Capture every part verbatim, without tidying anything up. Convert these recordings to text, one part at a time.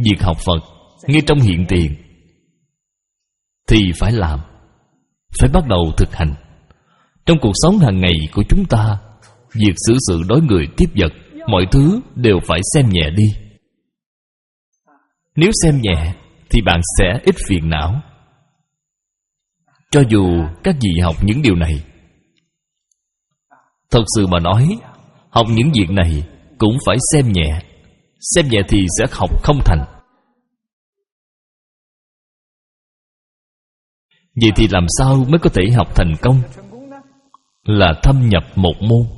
việc học Phật ngay trong hiện tiền thì phải làm, phải bắt đầu thực hành. Trong cuộc sống hàng ngày của chúng ta, việc xử sự đối người tiếp vật, mọi thứ đều phải xem nhẹ đi. Nếu xem nhẹ thì bạn sẽ ít phiền não. Cho dù các vị học những điều này, thật sự mà nói, học những việc này cũng phải xem nhẹ. Xem nhẹ thì sẽ học không thành. Vậy thì làm sao mới có thể học thành công? Là thâm nhập một môn,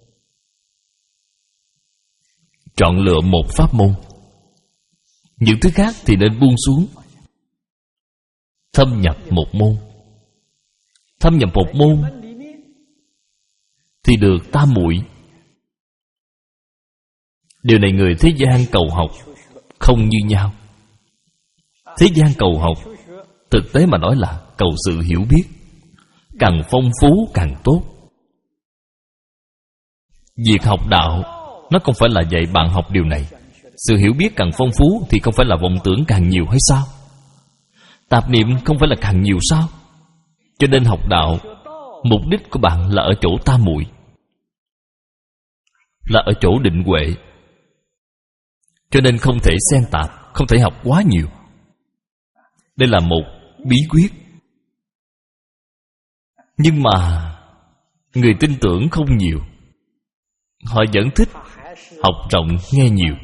chọn lựa một pháp môn. Những thứ khác thì nên buông xuống. Thâm nhập một môn. Thâm nhập một môn thì được tam muội. Điều này người thế gian cầu học không như nhau. Thế gian cầu học, thực tế mà nói là cầu sự hiểu biết. Càng phong phú càng tốt. Việc học đạo, nó không phải là dạy bạn học điều này. Sự hiểu biết càng phong phú thì không phải là vọng tưởng càng nhiều hay sao? Tạp niệm không phải là càng nhiều sao? Cho nên học đạo, mục đích của bạn là ở chỗ tam muội, là ở chỗ định huệ. Cho nên không thể xen tạp, không thể học quá nhiều. Đây là một bí quyết. Nhưng mà người tin tưởng không nhiều. Họ vẫn thích học rộng nghe nhiều.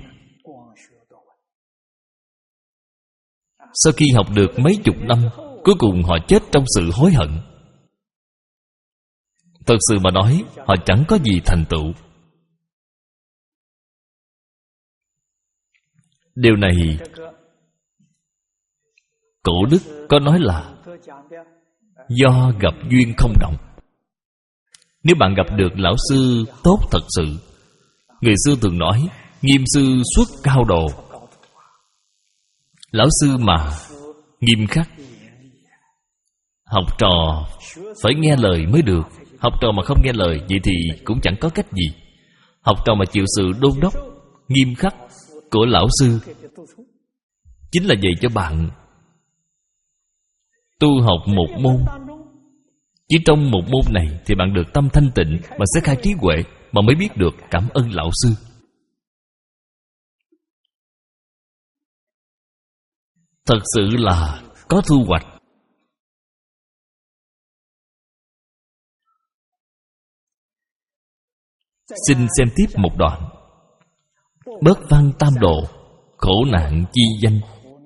Sau khi học được mấy chục năm, cuối cùng họ chết trong sự hối hận. Thật sự mà nói, họ chẳng có gì thành tựu. Điều này cổ đức có nói là do gặp duyên không đồng. Nếu bạn gặp được lão sư tốt thật sự, người xưa thường nói nghiêm sư xuất cao đồ. Lão sư mà nghiêm khắc, học trò phải nghe lời mới được. Học trò mà không nghe lời, vậy thì cũng chẳng có cách gì. Học trò mà chịu sự đôn đốc nghiêm khắc của lão sư, chính là dạy cho bạn tu học một môn. Chỉ trong một môn này thì bạn được tâm thanh tịnh, bạn sẽ khai trí huệ, mà mới biết được cảm ơn lão sư. Thật sự là có thu hoạch. Xin xem tiếp một đoạn. Bớt văn tam độ, khổ nạn chi danh.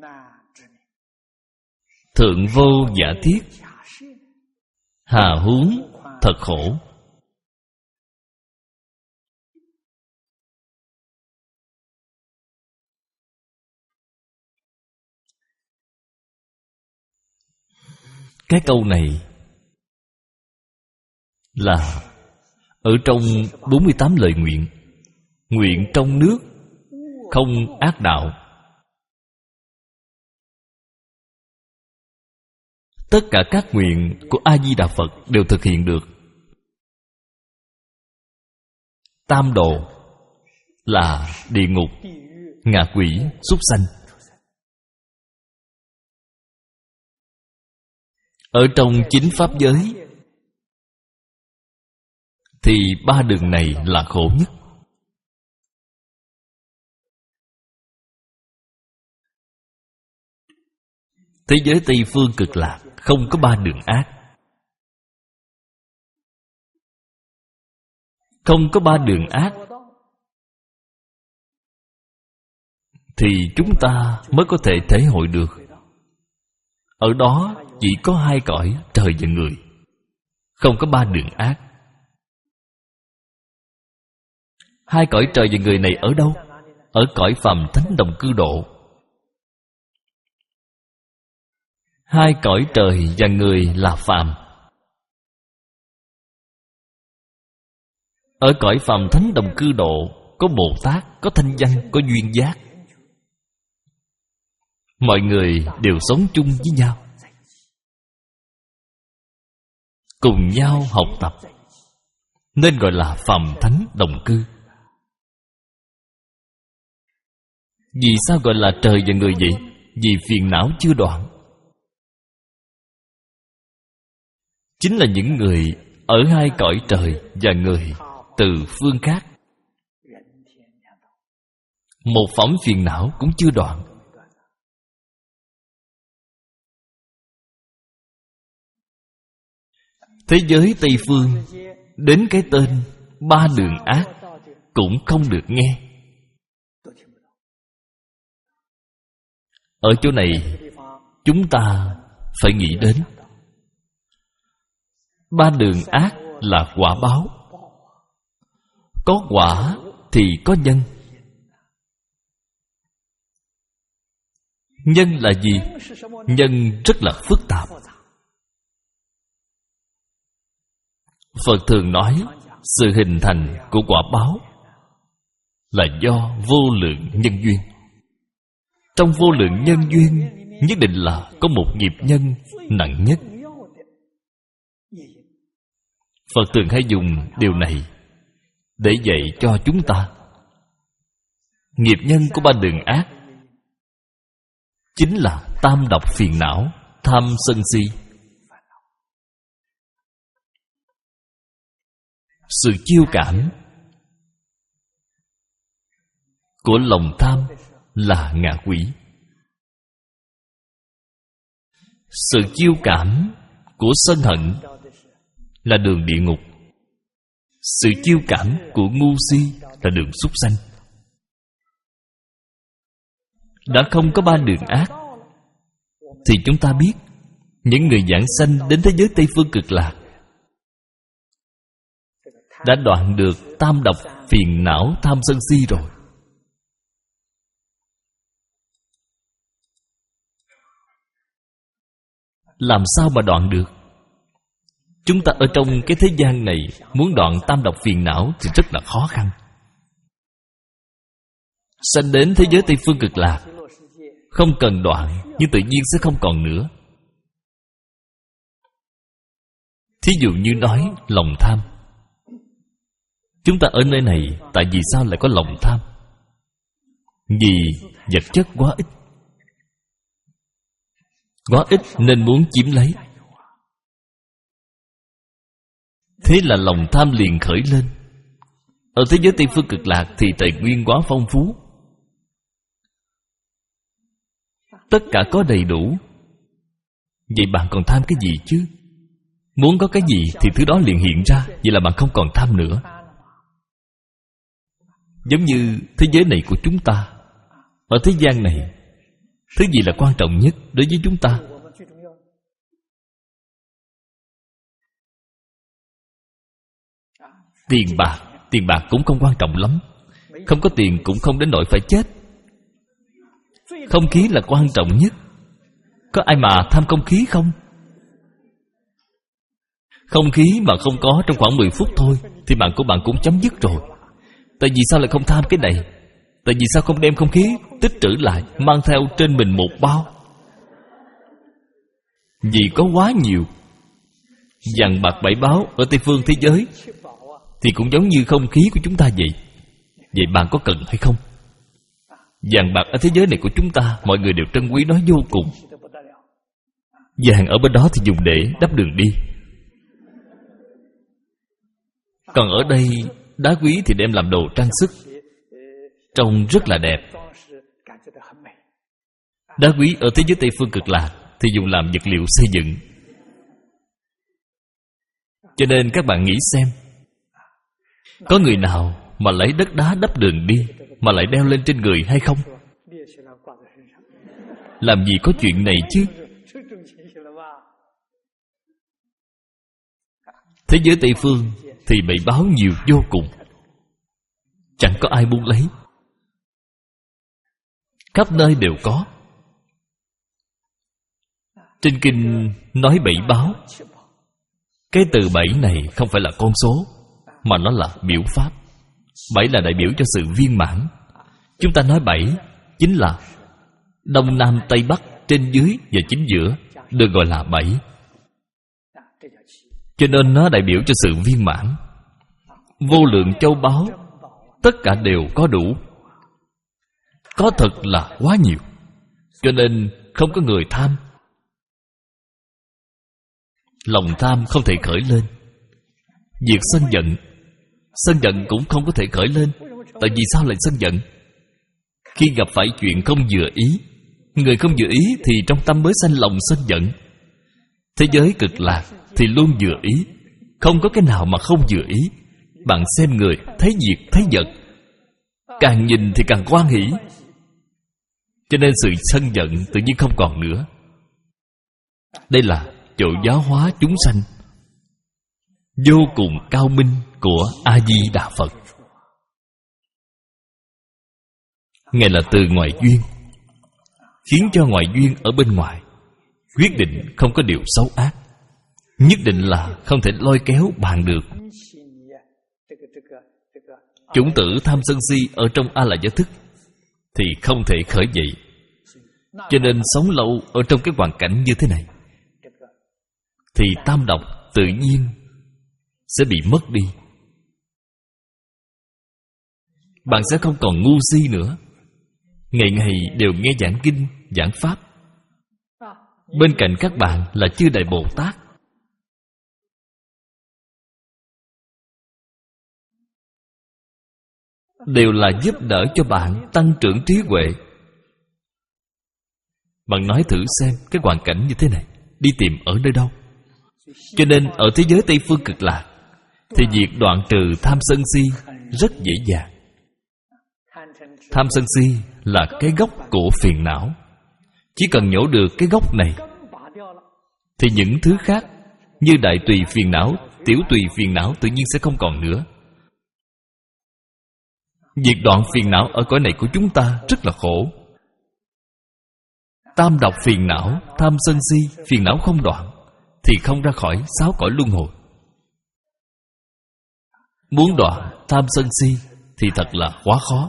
Thượng vô giả thiết, hà huống thật khổ. Cái câu này là ở trong bốn mươi tám lời nguyện. Nguyện trong nước không ác đạo. Tất cả các nguyện của A-di-đà Phật đều thực hiện được. Tam độ là địa ngục, ngạ quỷ, súc sanh. Ở trong chính pháp giới thì ba đường này là khổ nhất. Thế giới Tây Phương Cực Lạc không có ba đường ác. Không có ba đường ác thì chúng ta mới có thể thể hội được. Ở đó chỉ có hai cõi trời và người, không có ba đường ác. Hai cõi trời và người này ở đâu? Ở cõi phàm thánh đồng cư độ. Hai cõi trời và người là phàm. Ở cõi phàm thánh đồng cư độ có Bồ Tát, có thanh văn, có duyên giác. Mọi người đều sống chung với nhau, cùng nhau học tập, nên gọi là phàm thánh đồng cư. Vì sao gọi là trời và người vậy? Vì phiền não chưa đoạn. Chính là những người ở hai cõi trời và người từ phương khác, một phẩm phiền não cũng chưa đoạn. Thế giới Tây Phương đến cái tên ba đường ác cũng không được nghe. Ở chỗ này chúng ta phải nghĩ đến ba đường ác là quả báo. Có quả thì có nhân. Nhân là gì? Nhân rất là phức tạp. Phật thường nói sự hình thành của quả báo là do vô lượng nhân duyên. Trong vô lượng nhân duyên nhất định là có một nghiệp nhân nặng nhất. Phật thường hay dùng điều này để dạy cho chúng ta. Nghiệp nhân của ba đường ác chính là tam độc phiền não, tham sân si. Sự chiêu cảm của lòng tham là ngạ quỷ. Sự chiêu cảm của sân hận là đường địa ngục. Sự chiêu cảm của ngu si là đường súc sanh. Đã không có ba đường ác thì chúng ta biết những người giảng sanh đến thế giới Tây Phương Cực Lạc đã đoạn được tam độc phiền não tham sân si rồi. Làm sao mà đoạn được? Chúng ta ở trong cái thế gian này muốn đoạn tam độc phiền não thì rất là khó khăn. Sanh đến thế giới Tây Phương Cực Lạc không cần đoạn, nhưng tự nhiên sẽ không còn nữa. Thí dụ như nói lòng tham. Chúng ta ở nơi này tại vì sao lại có lòng tham? Vì vật chất quá ít. Quá ít nên muốn chiếm lấy. Thế là lòng tham liền khởi lên. Ở thế giới Tây Phương Cực Lạc thì tài nguyên quá phong phú, tất cả có đầy đủ. Vậy bạn còn tham cái gì chứ? Muốn có cái gì thì thứ đó liền hiện ra. Vậy là bạn không còn tham nữa. Giống như thế giới này của chúng ta. Ở thế gian này, thứ gì là quan trọng nhất đối với chúng ta? Tiền bạc. Tiền bạc cũng không quan trọng lắm. Không có tiền cũng không đến nỗi phải chết. Không khí là quan trọng nhất. Có ai mà tham không khí không? Không khí mà không có trong khoảng mười phút thôi thì mạng của bạn cũng chấm dứt rồi. Tại vì sao lại không tham cái này? Tại vì sao không đem không khí tích trữ lại, mang theo trên mình một bao? Vì có quá nhiều. Vàng bạc bảy báu ở Tây Phương thế giới thì cũng giống như không khí của chúng ta vậy. Vậy bạn có cần hay không? Vàng bạc ở thế giới này của chúng ta mọi người đều trân quý nó vô cùng. Vàng ở bên đó thì dùng để đắp đường đi. Còn ở đây đá quý thì đem làm đồ trang sức, trông rất là đẹp. Đá quý ở thế giới Tây Phương Cực Lạc thì dùng làm vật liệu xây dựng. Cho nên các bạn nghĩ xem, có người nào mà lấy đất đá đắp đường đi mà lại đeo lên trên người hay không? Làm gì có chuyện này chứ? Thế giới Tây Phương thì bị báo nhiều vô cùng, chẳng có ai muốn lấy. Khắp nơi đều có. Trên kinh nói bảy báo. Cái từ bảy này không phải là con số, mà nó là biểu pháp. Bảy là đại biểu cho sự viên mãn. Chúng ta nói bảy chính là Đông Nam Tây Bắc, trên dưới và chính giữa, được gọi là bảy. Cho nên nó đại biểu cho sự viên mãn. Vô lượng châu báu tất cả đều có đủ. Có thật là quá nhiều. Cho nên không có người tham. Lòng tham không thể khởi lên. Việc sân giận, sân giận cũng không có thể khởi lên. Tại vì sao lại sân giận? Khi gặp phải chuyện không vừa ý, người không vừa ý thì trong tâm mới sanh lòng sân giận. Thế giới cực lạc thì luôn vừa ý, không có cái nào mà không vừa ý. Bạn xem người, thấy việc, thấy vật, càng nhìn thì càng hoan hỷ. Cho nên sự sân giận tự nhiên không còn nữa. Đây là chỗ giáo hóa chúng sanh vô cùng cao minh của A-di-đà Phật. Ngài là từ ngoại duyên, khiến cho ngoại duyên ở bên ngoài quyết định không có điều xấu ác, nhất định là không thể lôi kéo bạn được. Chủng tử tham sân si ở trong A La Gia thức thì không thể khởi dậy. Cho nên sống lâu ở trong cái hoàn cảnh như thế này thì tam độc tự nhiên sẽ bị mất đi. Bạn sẽ không còn ngu si nữa. Ngày ngày đều nghe giảng kinh, giảng pháp. Bên cạnh các bạn là Chư Đại Bồ Tát. Đều là giúp đỡ cho bạn tăng trưởng trí huệ. Bạn nói thử xem cái hoàn cảnh như thế này đi tìm ở nơi đâu. Cho nên ở thế giới Tây Phương Cực Lạc thì việc đoạn trừ tham sân si rất dễ dàng. Tham sân si là cái gốc của phiền não. Chỉ cần nhổ được cái gốc này thì những thứ khác như đại tùy phiền não, tiểu tùy phiền não tự nhiên sẽ không còn nữa. Việc đoạn phiền não ở cõi này của chúng ta rất là khổ. Tam độc phiền não, tham sân si, phiền não không đoạn thì không ra khỏi sáu cõi luân hồi. Muốn đoạn tham sân si thì thật là quá khó.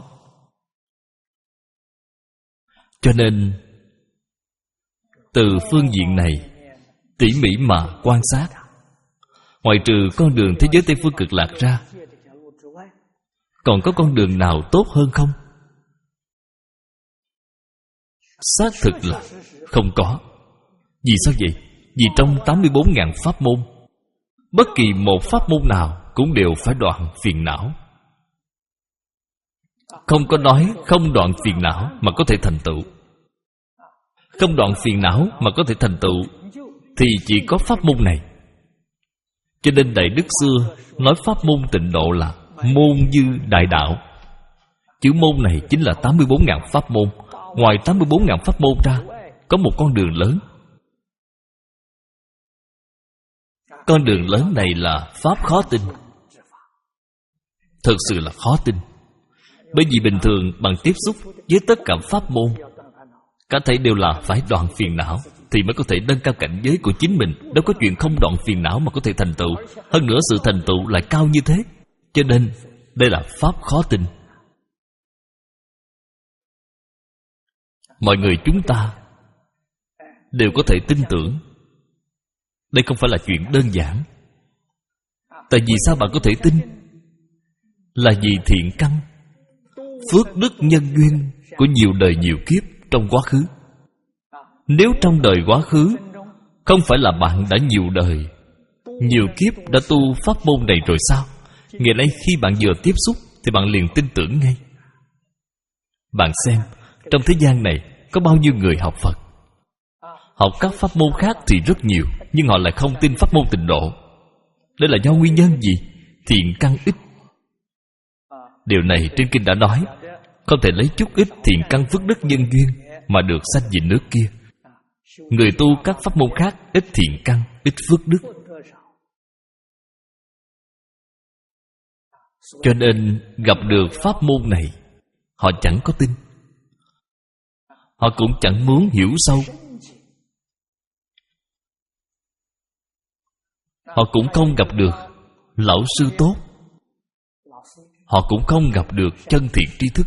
Cho nên từ phương diện này tỉ mỉ mà quan sát, ngoại trừ con đường thế giới Tây Phương Cực Lạc ra, còn có con đường nào tốt hơn không? Xác thực là không có. Vì sao vậy? Vì trong tám mươi bốn nghìn pháp môn, bất kỳ một pháp môn nào cũng đều phải đoạn phiền não. Không có nói không đoạn phiền não mà có thể thành tựu. Không đoạn phiền não mà có thể thành tựu thì chỉ có pháp môn này. Cho nên Đại Đức xưa nói pháp môn tịnh độ là môn như đại đạo. Chữ môn này chính là tám mươi bốn nghìn pháp môn. Ngoài tám mươi bốn nghìn pháp môn ra, có một con đường lớn. Con đường lớn này là pháp khó tin. Thật sự là khó tin. Bởi vì bình thường bạn tiếp xúc với tất cả pháp môn, cả thảy đều là phải đoạn phiền não thì mới có thể nâng cao cảnh giới của chính mình. Đâu có chuyện không đoạn phiền não mà có thể thành tựu. Hơn nữa sự thành tựu lại cao như thế. Cho nên đây là pháp khó tin. Mọi người chúng ta đều có thể tin tưởng. Đây không phải là chuyện đơn giản. Tại vì sao bạn có thể tin? Là vì thiện căn, phước đức nhân duyên của nhiều đời nhiều kiếp trong quá khứ. Nếu trong đời quá khứ không phải là bạn đã nhiều đời, nhiều kiếp đã tu pháp môn này rồi sao? Ngày nay khi bạn vừa tiếp xúc thì bạn liền tin tưởng ngay. Bạn xem, trong thế gian này có bao nhiêu người học Phật, học các pháp môn khác thì rất nhiều, nhưng họ lại không tin pháp môn tịnh độ. Đây là do nguyên nhân gì? Thiện căn ít. Điều này trên kinh đã nói, không thể lấy chút ít thiện căn phước đức nhân duyên mà được sanh về nước kia. Người tu các pháp môn khác ít thiện căn, ít phước đức, cho nên gặp được pháp môn này họ chẳng có tin. Họ cũng chẳng muốn hiểu sâu. Họ cũng không gặp được lão sư tốt. Họ cũng không gặp được chân thiện tri thức.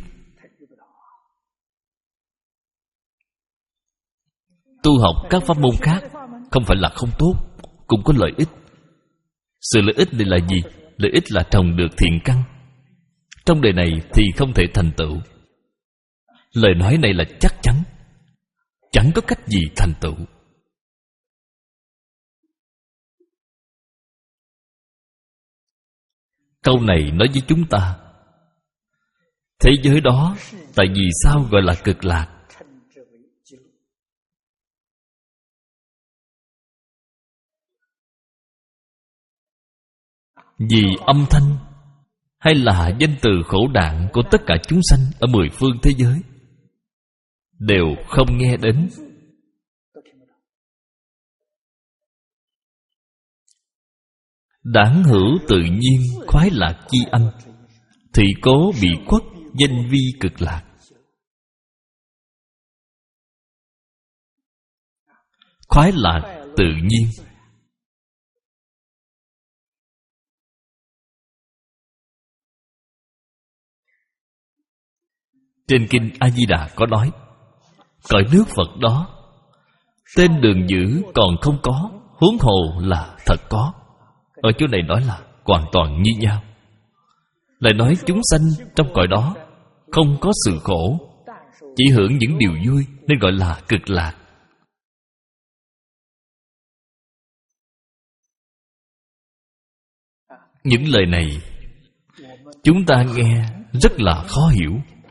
Tu học các pháp môn khác không phải là không tốt, cũng có lợi ích. Sự lợi ích này là gì? Lợi ích là trồng được thiện căn. Trong đời này thì không thể thành tựu, Lời nói này là chắc chắn, chẳng có cách gì thành tựu. Câu này nói với chúng ta, thế giới đó tại vì sao gọi là cực lạc? Vì âm thanh hay là danh từ khổ nạn của tất cả chúng sanh ở mười phương thế giới đều không nghe đến. Đản hữu tự nhiên khoái lạc chi âm, thì cố bị khuất danh vi cực lạc. Khoái lạc tự nhiên. Trên kinh A Di Đà có nói, cõi nước Phật đó tên đường dữ còn không có, huống hồ là thật có. Ở chỗ này nói là hoàn toàn như nhau. Lại nói chúng sanh trong cõi đó không có sự khổ, chỉ hưởng những điều vui, nên gọi là cực lạc. Những lời này chúng ta nghe rất là khó hiểu.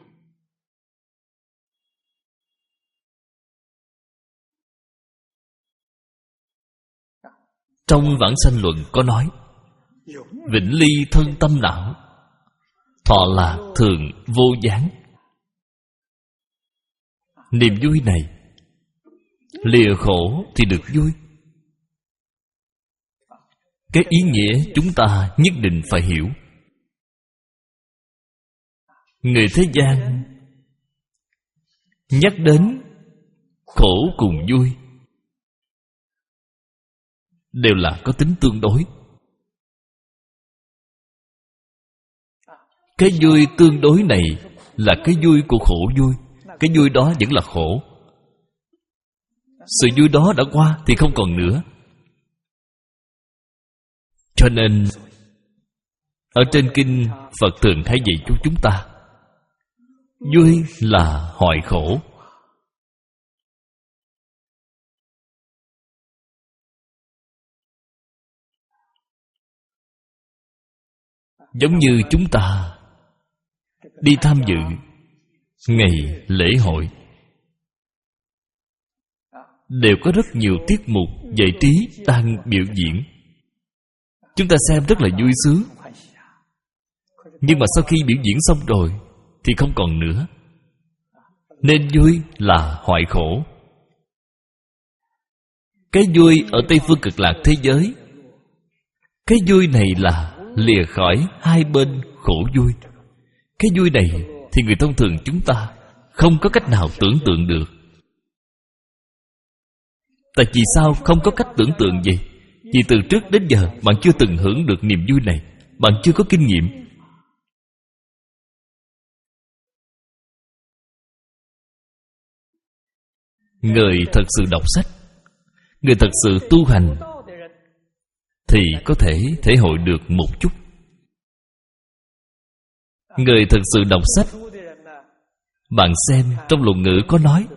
Trong Vãng Sanh Luận có nói, vĩnh ly thân tâm não, thọ lạc thường vô gián. Niềm vui này lìa khổ thì được vui. Cái ý nghĩa chúng ta nhất định phải hiểu. Người thế gian nhắc đến khổ cùng vui đều là có tính tương đối. Cái vui tương đối này là cái vui của khổ vui. Cái vui đó vẫn là khổ. Sự vui đó đã qua thì không còn nữa. Cho nên ở trên kinh Phật thường hay dạy cho chúng ta, vui là hoại khổ. Giống như chúng ta đi tham dự ngày lễ hội, đều có rất nhiều tiết mục giải trí đang biểu diễn. Chúng ta xem rất là vui sướng. Nhưng mà sau khi biểu diễn xong rồi thì không còn nữa. Nên vui là hoại khổ. Cái vui ở Tây Phương Cực Lạc thế giới, cái vui này là lìa khỏi hai bên khổ vui. Cái vui này thì người thông thường chúng ta không có cách nào tưởng tượng được. Tại vì sao không có cách tưởng tượng gì? Vì từ trước đến giờ bạn chưa từng hưởng được niềm vui này. Bạn chưa có kinh nghiệm. Người thật sự đọc sách, người thật sự tu hành thì có thể thể hội được một chút. Người thật sự đọc sách, bạn xem trong luận ngữ có nói,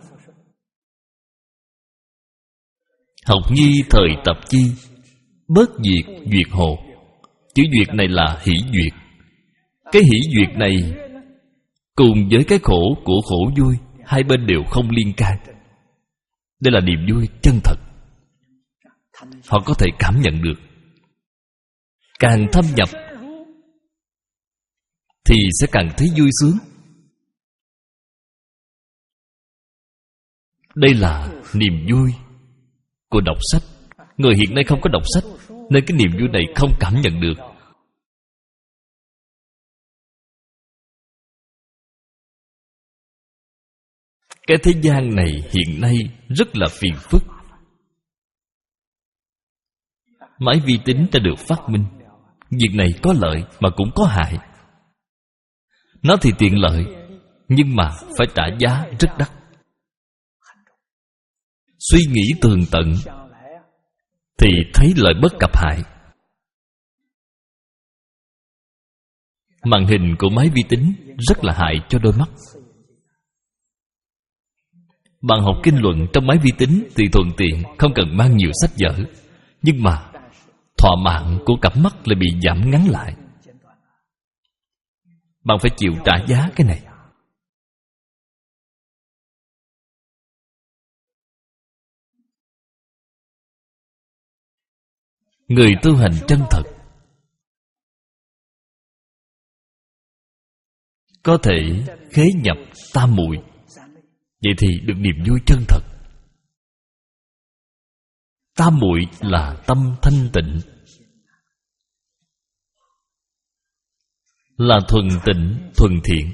học nhi thời tập chi, bớt diệt duyệt hồ. Chữ duyệt này là hỷ duyệt. Cái hỷ duyệt này cùng với cái khổ của khổ vui, hai bên đều không liên can. Đây là niềm vui chân thật. Họ có thể cảm nhận được. Càng thâm nhập thì sẽ càng thấy vui sướng. Đây là niềm vui của đọc sách. Người hiện nay không có đọc sách, nên cái niềm vui này không cảm nhận được. Cái thế gian này hiện nay rất là phiền phức. Máy vi tính đã được phát minh. Việc này có lợi mà cũng có hại. Nó thì tiện lợi, nhưng mà phải trả giá rất đắt. Suy nghĩ tường tận thì thấy lợi bất cập hại. Màn hình của máy vi tính rất là hại cho đôi mắt. Bạn học kinh luận trong máy vi tính thì thuận tiện, không cần mang nhiều sách vở. Nhưng mà thọ mạng của cặp mắt lại bị giảm ngắn lại. Bạn phải chịu trả giá cái này. Người tu hành chân thật có thể khế nhập tam muội. Vậy thì được niềm vui chân thật. Tam muội là tâm thanh tịnh, là thuần tịnh, thuần thiện.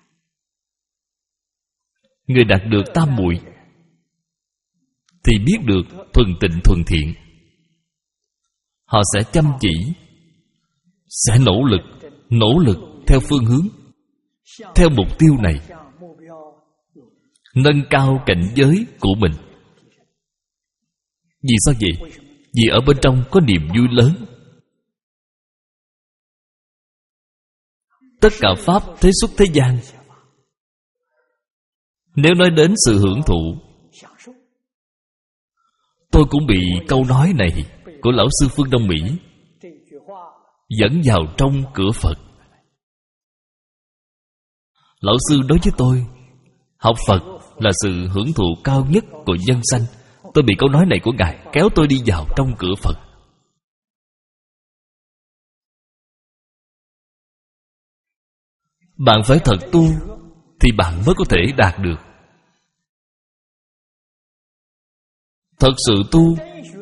Người đạt được tam muội thì biết được thuần tịnh, thuần thiện. Họ sẽ chăm chỉ, sẽ nỗ lực, nỗ lực theo phương hướng, theo mục tiêu này, nâng cao cảnh giới của mình. Vì sao vậy? Vì ở bên trong có niềm vui lớn. Tất cả pháp thế xuất thế gian, nếu nói đến sự hưởng thụ, tôi cũng bị câu nói này của lão sư Phương Đông Mỹ dẫn vào trong cửa Phật. Lão sư nói với tôi, học Phật là sự hưởng thụ cao nhất của nhân sanh. Tôi bị câu nói này của Ngài kéo tôi đi vào trong cửa Phật. Bạn phải thật tu thì bạn mới có thể đạt được. Thật sự tu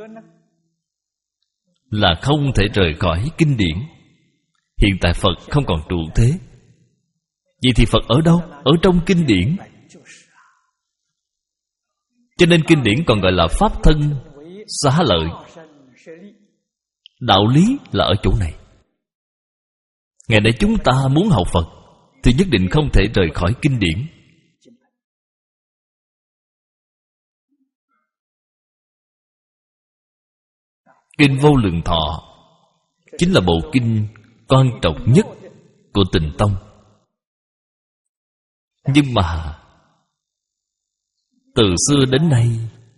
là không thể rời khỏi kinh điển. Hiện tại Phật không còn trụ thế. Vậy thì Phật ở đâu? Ở trong kinh điển. Cho nên kinh điển còn gọi là pháp thân xá lợi. Đạo lý là ở chỗ này. Ngày nay chúng ta muốn học Phật thì nhất định không thể rời khỏi kinh điển. Kinh Vô Lượng Thọ chính là bộ kinh quan trọng nhất của Tịnh Tông. Nhưng mà từ xưa đến nay,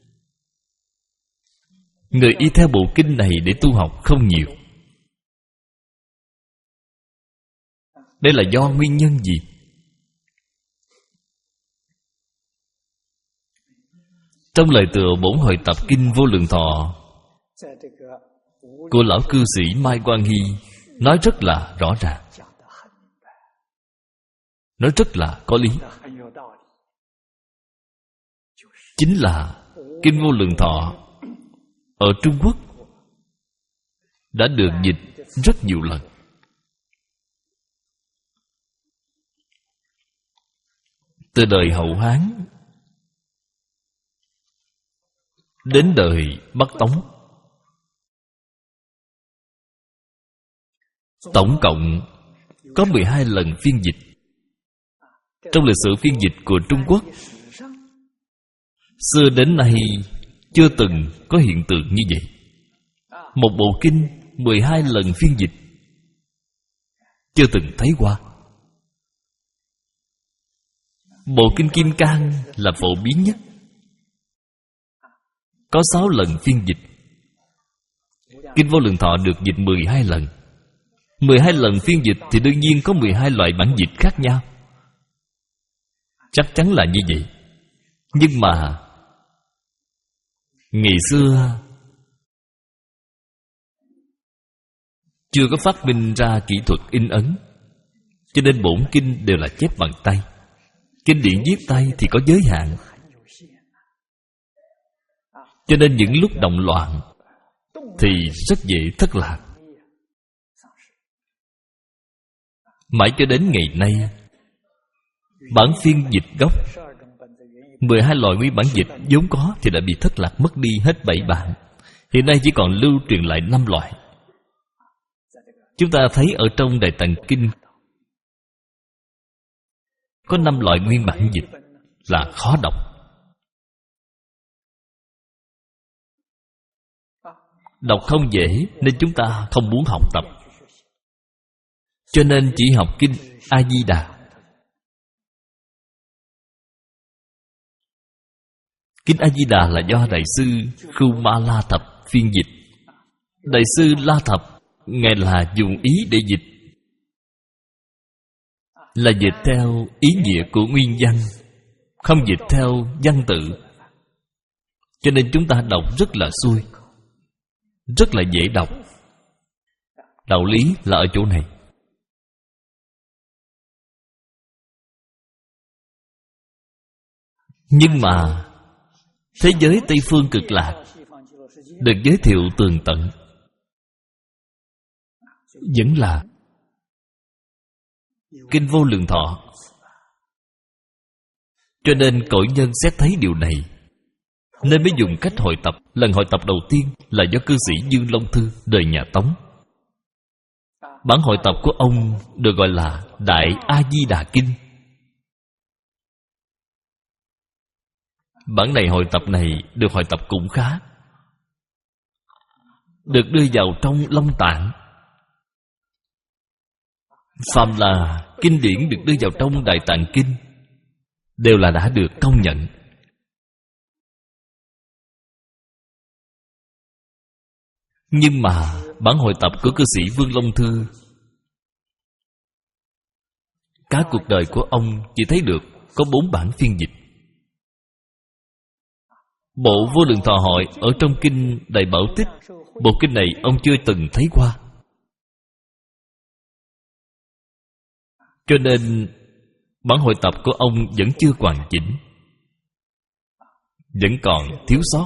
người y theo bộ kinh này để tu học không nhiều. Đây là do nguyên nhân gì? Trong lời tựa bổn hội tập kinh Vô Lượng Thọ của lão cư sĩ Mai Quang Hy nói rất là rõ ràng, nói rất là có lý. Chính là kinh Vô Lượng Thọ ở Trung Quốc đã được dịch rất nhiều lần. Từ đời Hậu Hán đến đời Bắc Tống, tổng cộng có mười hai lần phiên dịch. Trong lịch sử phiên dịch của Trung Quốc, xưa đến nay chưa từng có hiện tượng như vậy. Một bộ kinh mười hai lần phiên dịch chưa từng thấy qua. Bộ kinh Kim Cang là phổ biến nhất, có sáu lần phiên dịch. Kinh Vô Lượng Thọ được dịch mười hai lần. Mười hai lần phiên dịch thì đương nhiên có mười hai loại bản dịch khác nhau. Chắc chắn là như vậy. Nhưng mà ngày xưa chưa có phát minh ra kỹ thuật in ấn, cho nên bổn kinh đều là chép bằng tay. Kinh điển viết tay thì có giới hạn, cho nên những lúc động loạn thì rất dễ thất lạc. Mãi cho đến ngày nay, bản phiên dịch gốc mười hai loại nguyên bản dịch vốn có thì đã bị thất lạc mất đi hết bảy bản. Hiện nay chỉ còn lưu truyền lại năm loại. Chúng ta thấy ở trong Đại Tạng Kinh có năm loại nguyên bản dịch là khó đọc. Đọc không dễ nên chúng ta không muốn học tập, cho nên chỉ học kinh A Di Đà. Kinh A-di-đà là do Đại sư Khu Ma La Thập phiên dịch. Đại sư La Thập, Ngài là dùng ý để dịch, là dịch theo ý nghĩa của nguyên văn, không dịch theo văn tự. Cho nên chúng ta đọc rất là xuôi, rất là dễ đọc. Đạo lý là ở chỗ này. Nhưng mà thế giới Tây Phương Cực Lạc được giới thiệu tường tận, vẫn là Kinh Vô Lượng Thọ. Cho nên cõi nhân xét thấy điều này, nên mới dùng cách hội tập. Lần hội tập đầu tiên là do cư sĩ Dương Long Thư đời nhà Tống. Bản hội tập của ông được gọi là Đại A-di-đà Kinh. Bản này hội tập này được hội tập cũng khá, được đưa vào trong Long Tạng. Phàm là kinh điển được đưa vào trong Đại Tạng Kinh đều là đã được công nhận. Nhưng mà bản hội tập của cư sĩ Vương Long Thư, cả cuộc đời của ông chỉ thấy được có bốn bản phiên dịch. Bộ Vô Lượng Thọ Hội ở trong kinh Đại Bảo Tích, bộ kinh này ông chưa từng thấy qua. Cho nên bản hội tập của ông vẫn chưa hoàn chỉnh, vẫn còn thiếu sót.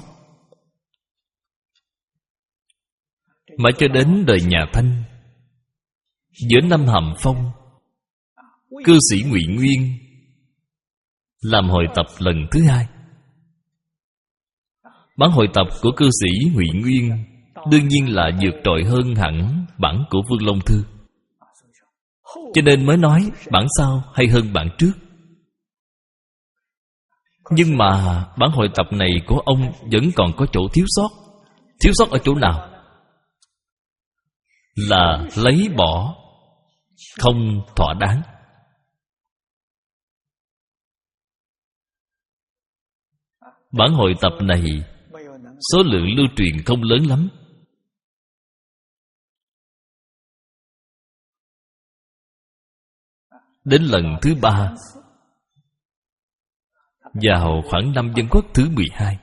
Mãi cho đến đời nhà Thanh, giữa năm Hàm Phong, cư sĩ Ngụy Nguyên làm hội tập lần thứ hai. Bản hội tập của cư sĩ Ngụy Nguyên đương nhiên là vượt trội hơn hẳn bản của Vương Long Thư. Cho nên mới nói bản sau hay hơn bản trước. Nhưng mà bản hội tập này của ông vẫn còn có chỗ thiếu sót. Thiếu sót ở chỗ nào? Là lấy bỏ không thỏa đáng. Bản hội tập này số lượng lưu truyền không lớn lắm. Đến lần thứ ba, vào khoảng năm Dân Quốc thứ mười hai,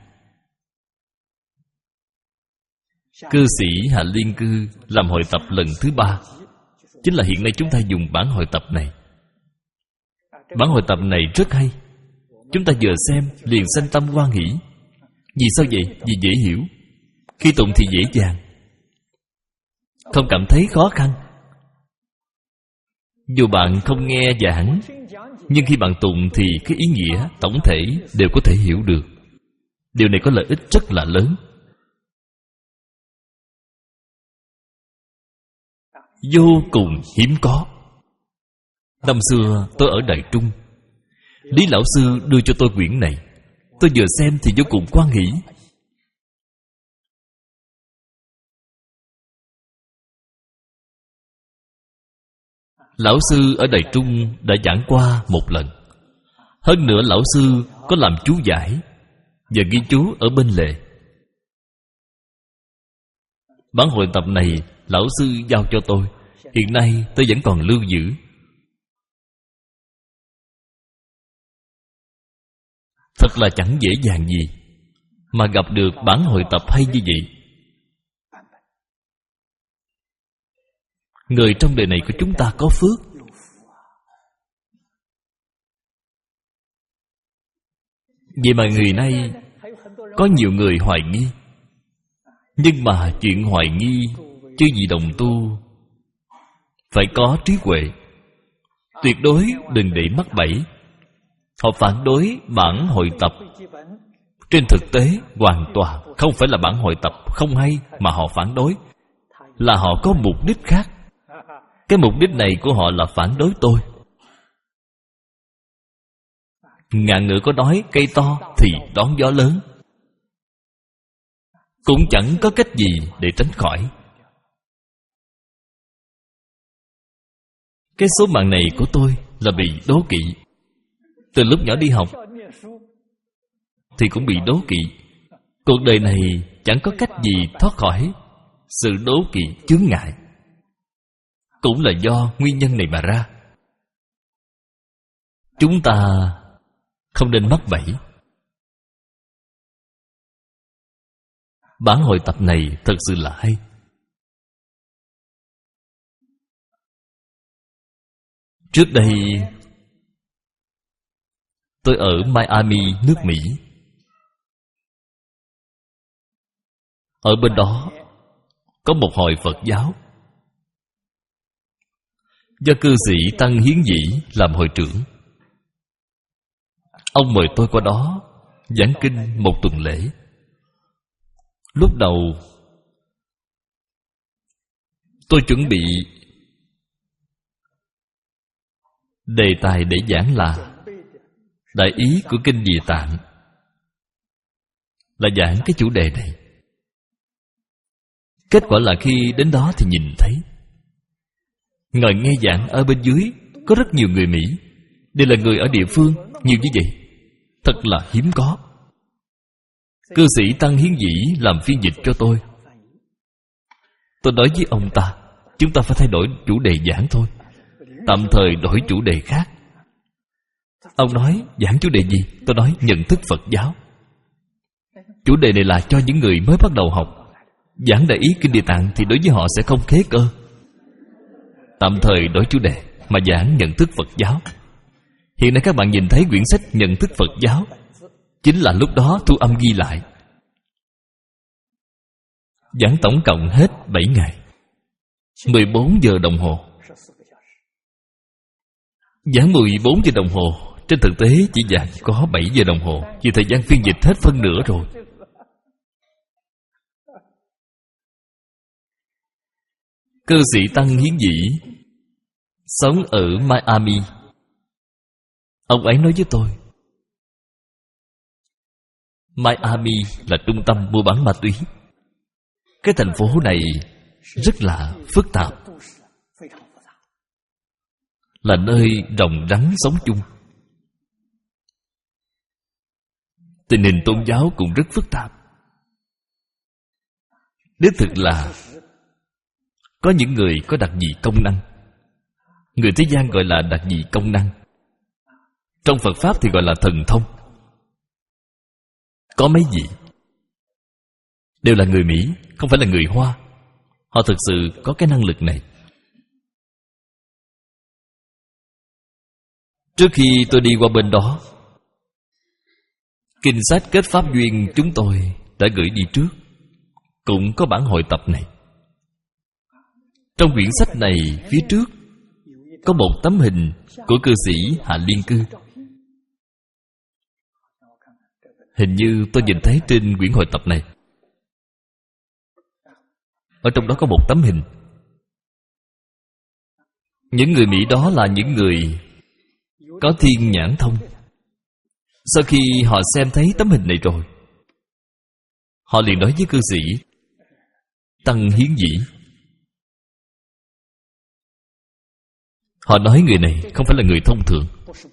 cư sĩ Hạ Liên Cư làm hội tập lần thứ ba. Chính là hiện nay chúng ta dùng bản hội tập này. Bản hội tập này rất hay. Chúng ta vừa xem liền sanh tâm hoan hỷ. Vì sao vậy? Vì dễ hiểu. Khi tụng thì dễ dàng, không cảm thấy khó khăn. Dù bạn không nghe giảng, nhưng khi bạn tụng thì cái ý nghĩa tổng thể đều có thể hiểu được. Điều này có lợi ích rất là lớn. Vô cùng hiếm có. Năm xưa tôi ở Đại Trung, Lý Lão Sư đưa cho tôi quyển này. Tôi vừa xem thì vô cùng hoan hỷ. Lão Sư ở Đại Trung đã giảng qua một lần. Hơn nữa Lão Sư có làm chú giải và ghi chú ở bên lề. Bản hội tập này Lão Sư giao cho tôi. Hiện nay tôi vẫn còn lưu giữ. Thật là chẳng dễ dàng gì mà gặp được bản hội tập hay như vậy. Người trong đời này của chúng ta có phước. Vậy mà người nay có nhiều người hoài nghi. Nhưng mà chuyện hoài nghi chứ gì đồng tu phải có trí huệ. Tuyệt đối đừng để mắc bẫy. Họ phản đối bản hội tập. Trên thực tế hoàn toàn không phải là bản hội tập không hay mà họ phản đối, là họ có mục đích khác. Cái mục đích này của họ là phản đối tôi. Ngạn ngữ có nói cây to thì đón gió lớn. Cũng chẳng có cách gì để tránh khỏi. Cái số mạng này của tôi là bị đố kỵ. Từ lúc nhỏ đi học, thì cũng bị đố kỵ. Cuộc đời này chẳng có cách gì thoát khỏi sự đố kỵ chướng ngại, cũng là do nguyên nhân này mà ra. Chúng ta không nên mắc bẫy. Bản hội tập này thật sự là hay. Trước đây tôi ở Miami, nước Mỹ. Ở bên đó có một hội Phật giáo, do cư sĩ Tăng Hiến Dĩ làm hội trưởng. Ông mời tôi qua đó giảng kinh một tuần lễ. Lúc đầu tôi chuẩn bị đề tài để giảng là đại ý của kinh Địa Tạng, là giảng cái chủ đề này. Kết quả là khi đến đó thì nhìn thấy ngồi nghe giảng ở bên dưới có rất nhiều người Mỹ, đều là người ở địa phương, nhiều như vậy thật là hiếm có. Cư sĩ Tăng Hiến Dĩ làm phiên dịch cho tôi. Tôi nói với ông ta, chúng ta phải thay đổi chủ đề giảng thôi, tạm thời đổi chủ đề khác. Ông nói, giảng chủ đề gì? Tôi nói, nhận thức Phật giáo. Chủ đề này là cho những người mới bắt đầu học. Giảng đại ý kinh Địa Tạng thì đối với họ sẽ không khế cơ. Tạm thời đổi chủ đề mà giảng nhận thức Phật giáo. Hiện nay các bạn nhìn thấy quyển sách nhận thức Phật giáo, chính là lúc đó thu âm ghi lại. Giảng tổng cộng hết bảy ngày, mười bốn giờ đồng hồ. Giảng mười bốn giờ đồng hồ, trên thực tế chỉ giảng có bảy giờ đồng hồ, vì thời gian phiên dịch hết phân nửa rồi. Cư sĩ Tăng Hiến Dĩ sống ở Miami. Ông ấy nói với tôi, Miami là trung tâm mua bán ma túy. Cái thành phố này rất là phức tạp, là nơi rồng rắn sống chung. Tình hình tôn giáo cũng rất phức tạp. Đích thực là có những người có đặc dị công năng. Người thế gian gọi là đặc dị công năng, trong Phật Pháp thì gọi là thần thông. Có mấy vị đều là người Mỹ, không phải là người Hoa. Họ thực sự có cái năng lực này. Trước khi tôi đi qua bên đó, kinh sách Kết Pháp Duyên chúng tôi đã gửi đi trước, cũng có bản hội tập này. Trong quyển sách này phía trước có một tấm hình của cư sĩ Hạ Liên Cư. Hình như tôi nhìn thấy trên quyển hội tập này. Ở trong đó có một tấm hình. Những người Mỹ đó là những người có thiên nhãn thông. Sau khi họ xem thấy tấm hình này rồi, họ liền nói với cư sĩ Tăng Hiến Dĩ. Họ nói người này không phải là người thông thường.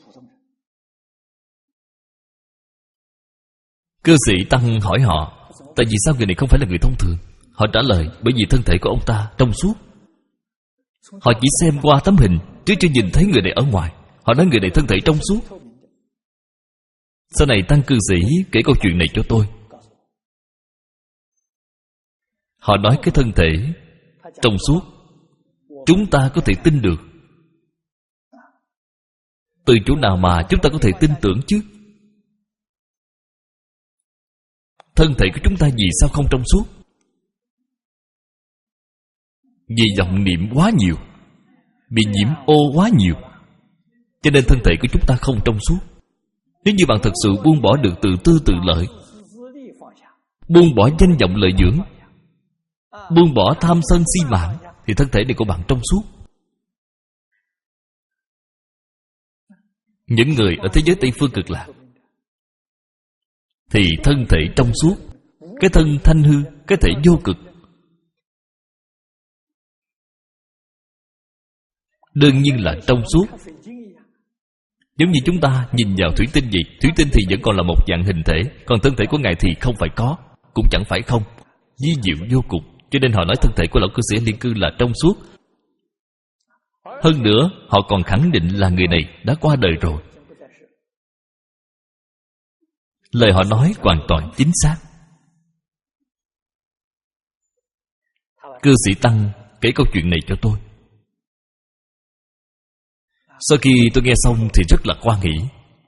Cư sĩ Tăng hỏi họ, tại vì sao người này không phải là người thông thường? Họ trả lời, bởi vì thân thể của ông ta trong suốt. Họ chỉ xem qua tấm hình, chứ chưa nhìn thấy người này ở ngoài. Họ nói người này thân thể trong suốt. Sau này Tăng cư sĩ kể câu chuyện này cho tôi. Họ nói cái thân thể trong suốt, chúng ta có thể tin được. Từ chỗ nào mà chúng ta có thể tin tưởng chứ? Thân thể của chúng ta vì sao không trong suốt? Vì vọng niệm quá nhiều, bị nhiễm ô quá nhiều, cho nên thân thể của chúng ta không trong suốt. Nếu như bạn thật sự buông bỏ được tự tư tự lợi, buông bỏ danh vọng lợi dưỡng, buông bỏ tham sân si mạn, thì thân thể này của bạn trong suốt. Những người ở thế giới Tây Phương Cực Lạc thì thân thể trong suốt, cái thân thanh hư, cái thể vô cực. Đương nhiên là trong suốt. Giống như chúng ta nhìn vào thủy tinh vậy, thủy tinh thì vẫn còn là một dạng hình thể, còn thân thể của Ngài thì không phải có, cũng chẳng phải không, vi diệu vô cùng. Cho nên họ nói thân thể của lão cư sĩ Liên Cư là trong suốt. Hơn nữa, họ còn khẳng định là người này đã qua đời rồi. Lời họ nói hoàn toàn chính xác. Cư sĩ Tăng kể câu chuyện này cho tôi. Sau khi tôi nghe xong thì rất là hoan hỉ.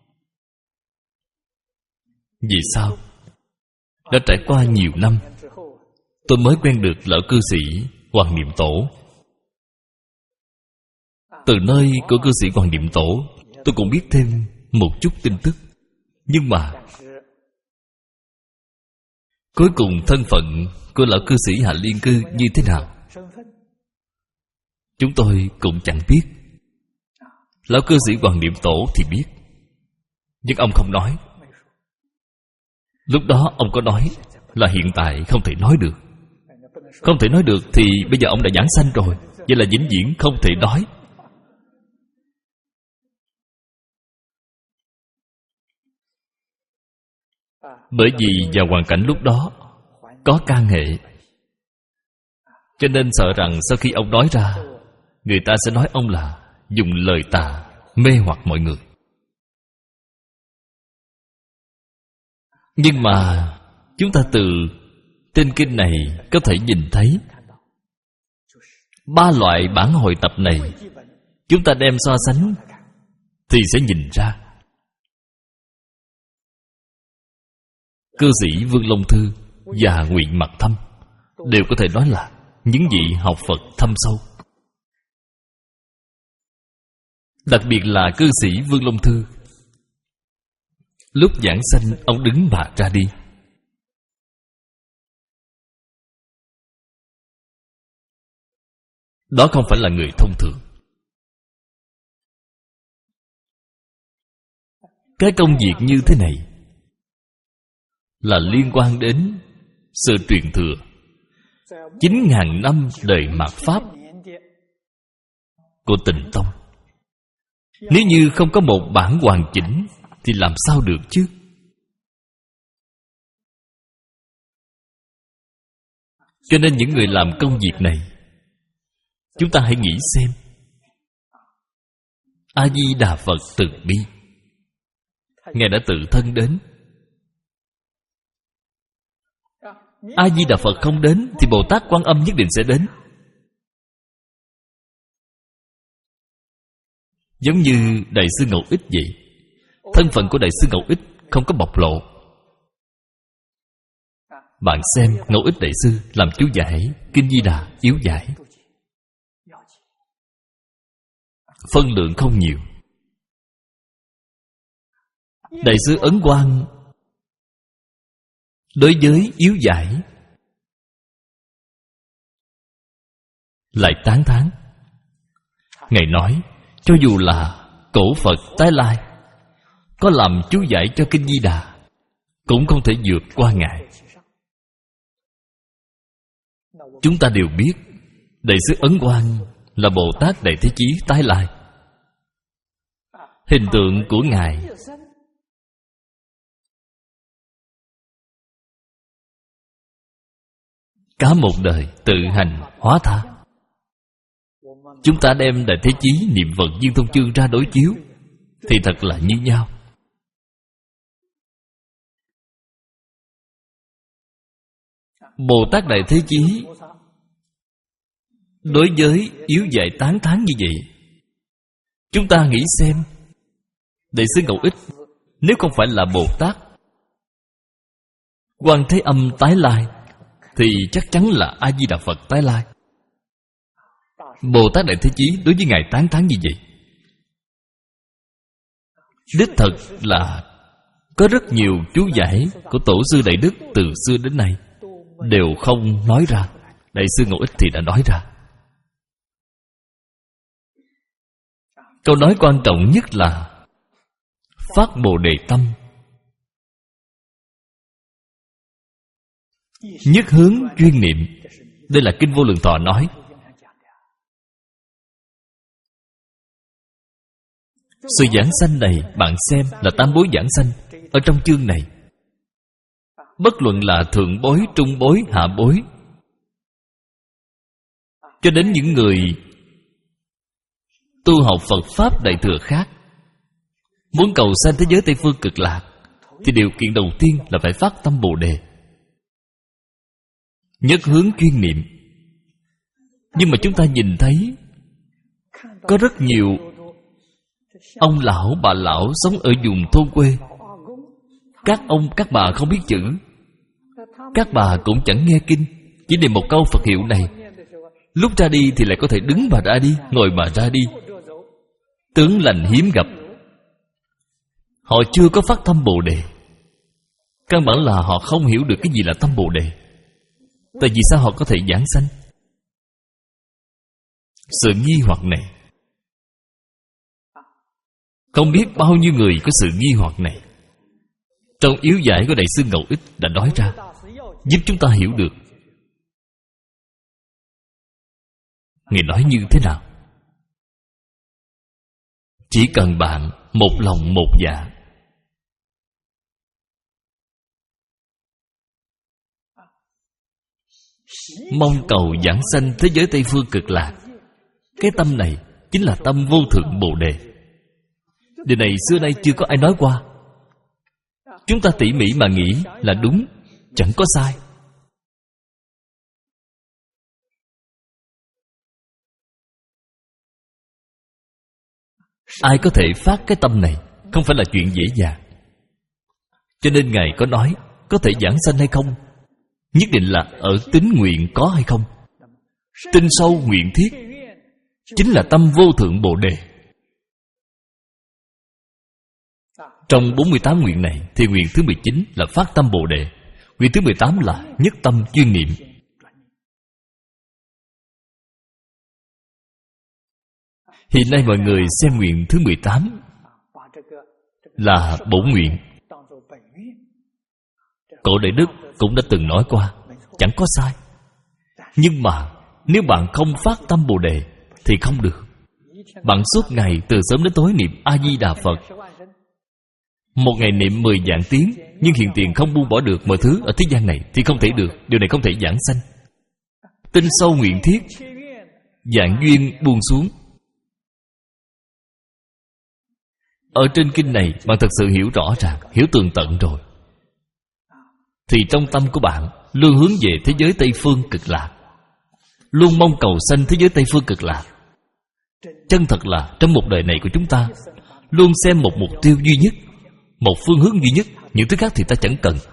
Vì sao? Đã trải qua nhiều năm, tôi mới quen được lão cư sĩ Hoàng Niệm Tổ. Từ nơi của cư sĩ Hoàng Niệm Tổ, tôi cũng biết thêm một chút tin tức. Nhưng mà cuối cùng thân phận của lão cư sĩ Hạ Liên Cư như thế nào, chúng tôi cũng chẳng biết. Lão cư sĩ Hoàng Niệm Tổ thì biết, nhưng ông không nói. Lúc đó ông có nói là hiện tại không thể nói được. Không thể nói được thì bây giờ ông đã giảng sanh rồi, vậy là vĩnh viễn không thể nói. Bởi vì vào hoàn cảnh lúc đó có can hệ, cho nên sợ rằng sau khi ông nói ra, người ta sẽ nói ông là dùng lời tà mê hoặc mọi người. Nhưng mà chúng ta từ trên kinh này có thể nhìn thấy ba loại bản hội tập này. Chúng ta đem so sánh thì sẽ nhìn ra cư sĩ Vương Long Thư và Nguyện Mặc Thâm đều có thể nói là những vị học Phật thâm sâu. Đặc biệt là cư sĩ Vương Long Thư, lúc giảng sanh ông đứng mà ra đi. Đó không phải là người thông thường. Cái công việc như thế này là liên quan đến sự truyền thừa chín ngàn năm đời mạt Pháp của Tịnh Tông. Nếu như không có một bản hoàn chỉnh thì làm sao được chứ? Cho nên những người làm công việc này, chúng ta hãy nghĩ xem. A-di-đà Phật từ bi, Ngài đã tự thân đến. A-di-đà Phật không đến thì Bồ Tát Quan Âm nhất định sẽ đến. Giống như Đại sư Ngẫu Ích vậy. Thân phận của Đại sư Ngẫu Ích không có bộc lộ. Bạn xem Ngẫu Ích Đại sư làm chú giải Kinh Di Đà yếu giải, phân lượng không nhiều. Đại sư Ấn Quang đối với yếu giải lại tán thán. Ngài nói cho dù là cổ Phật tái lai có làm chú giải cho Kinh Di Đà cũng không thể vượt qua Ngài. Chúng ta đều biết Đại sư Ấn Quang là Bồ Tát Đại Thế Chí tái lai. Hình tượng của Ngài cả một đời tự hành hóa tha. Chúng ta đem Đại Thế Chí niệm Phật Viên Thông Chương ra đối chiếu thì thật là như nhau. Bồ Tát Đại Thế Chí đối với yếu dạy tán thán như vậy, chúng ta nghĩ xem, Đại sư Ngẫu Ích nếu không phải là Bồ Tát Quan Thế Âm tái lai thì chắc chắn là A-di-đà Phật tái lai. Bồ Tát Đại Thế Chí đối với Ngài tán thán như vậy, đích thật là có rất nhiều chú giải của Tổ sư Đại Đức từ xưa đến nay đều không nói ra. Đại sư Ngẫu Ích thì đã nói ra. Câu nói quan trọng nhất là phát Bồ Đề tâm, nhất hướng chuyên niệm. Đây là Kinh Vô Lượng Thọ nói. Sự giảng sanh này bạn xem là tam bối giảng sanh. Ở trong chương này, bất luận là thượng bối, trung bối, hạ bối, cho đến những người tu học Phật Pháp Đại Thừa khác, muốn cầu sanh thế giới Tây Phương Cực Lạc, thì điều kiện đầu tiên là phải phát tâm Bồ Đề, nhất hướng chuyên niệm. Nhưng mà chúng ta nhìn thấy có rất nhiều ông lão, bà lão sống ở vùng thôn quê. Các ông, các bà không biết chữ, các bà cũng chẳng nghe kinh, chỉ niệm một câu Phật hiệu này, lúc ra đi thì lại có thể đứng mà ra đi, ngồi mà ra đi. Tướng lành hiếm gặp. Họ chưa có phát tâm Bồ Đề. Căn bản là họ không hiểu được cái gì là tâm Bồ Đề. Tại vì sao họ có thể giảng sanh? Sự nghi hoặc này, không biết bao nhiêu người có sự nghi hoặc này. Trong yếu giải của Đại sư Ngẫu Ích đã nói ra, giúp chúng ta hiểu được. Ngài nói như thế nào? Chỉ cần bạn một lòng một dạ, mong cầu giảng sanh thế giới Tây Phương Cực Lạc, cái tâm này chính là tâm vô thượng Bồ Đề. Điều này xưa nay chưa có ai nói qua. Chúng ta tỉ mỉ mà nghĩ là đúng, chẳng có sai. Ai có thể phát cái tâm này không phải là chuyện dễ dàng. Cho nên Ngài có nói có thể giảng sanh hay không, nhất định là ở tín nguyện có hay không. Tin sâu nguyện thiết chính là tâm vô thượng Bồ Đề. Trong bốn mươi tám nguyện này thì nguyện thứ mười chín là phát tâm Bồ Đề, nguyện thứ mười tám là nhất tâm chuyên niệm. Hiện nay mọi người xem nguyện thứ mười tám là bổn nguyện. Cổ Đại Đức cũng đã từng nói qua, chẳng có sai. Nhưng mà nếu bạn không phát tâm Bồ Đề thì không được. Bạn suốt ngày từ sớm đến tối niệm A-di-đà Phật, một ngày niệm mười vạn tiếng, nhưng hiện tiền không buông bỏ được mọi thứ ở thế gian này thì không thể được. Điều này không thể giảng sanh. Tin sâu nguyện thiết, vạn duyên buông xuống. Ở trên kinh này bạn thật sự hiểu rõ ràng, hiểu tường tận rồi, thì trong tâm của bạn luôn hướng về thế giới Tây Phương Cực Lạc, luôn mong cầu sanh thế giới Tây Phương Cực Lạc. Chân thật là trong một đời này của chúng ta luôn xem một mục tiêu duy nhất, một phương hướng duy nhất. Những thứ khác thì ta chẳng cần.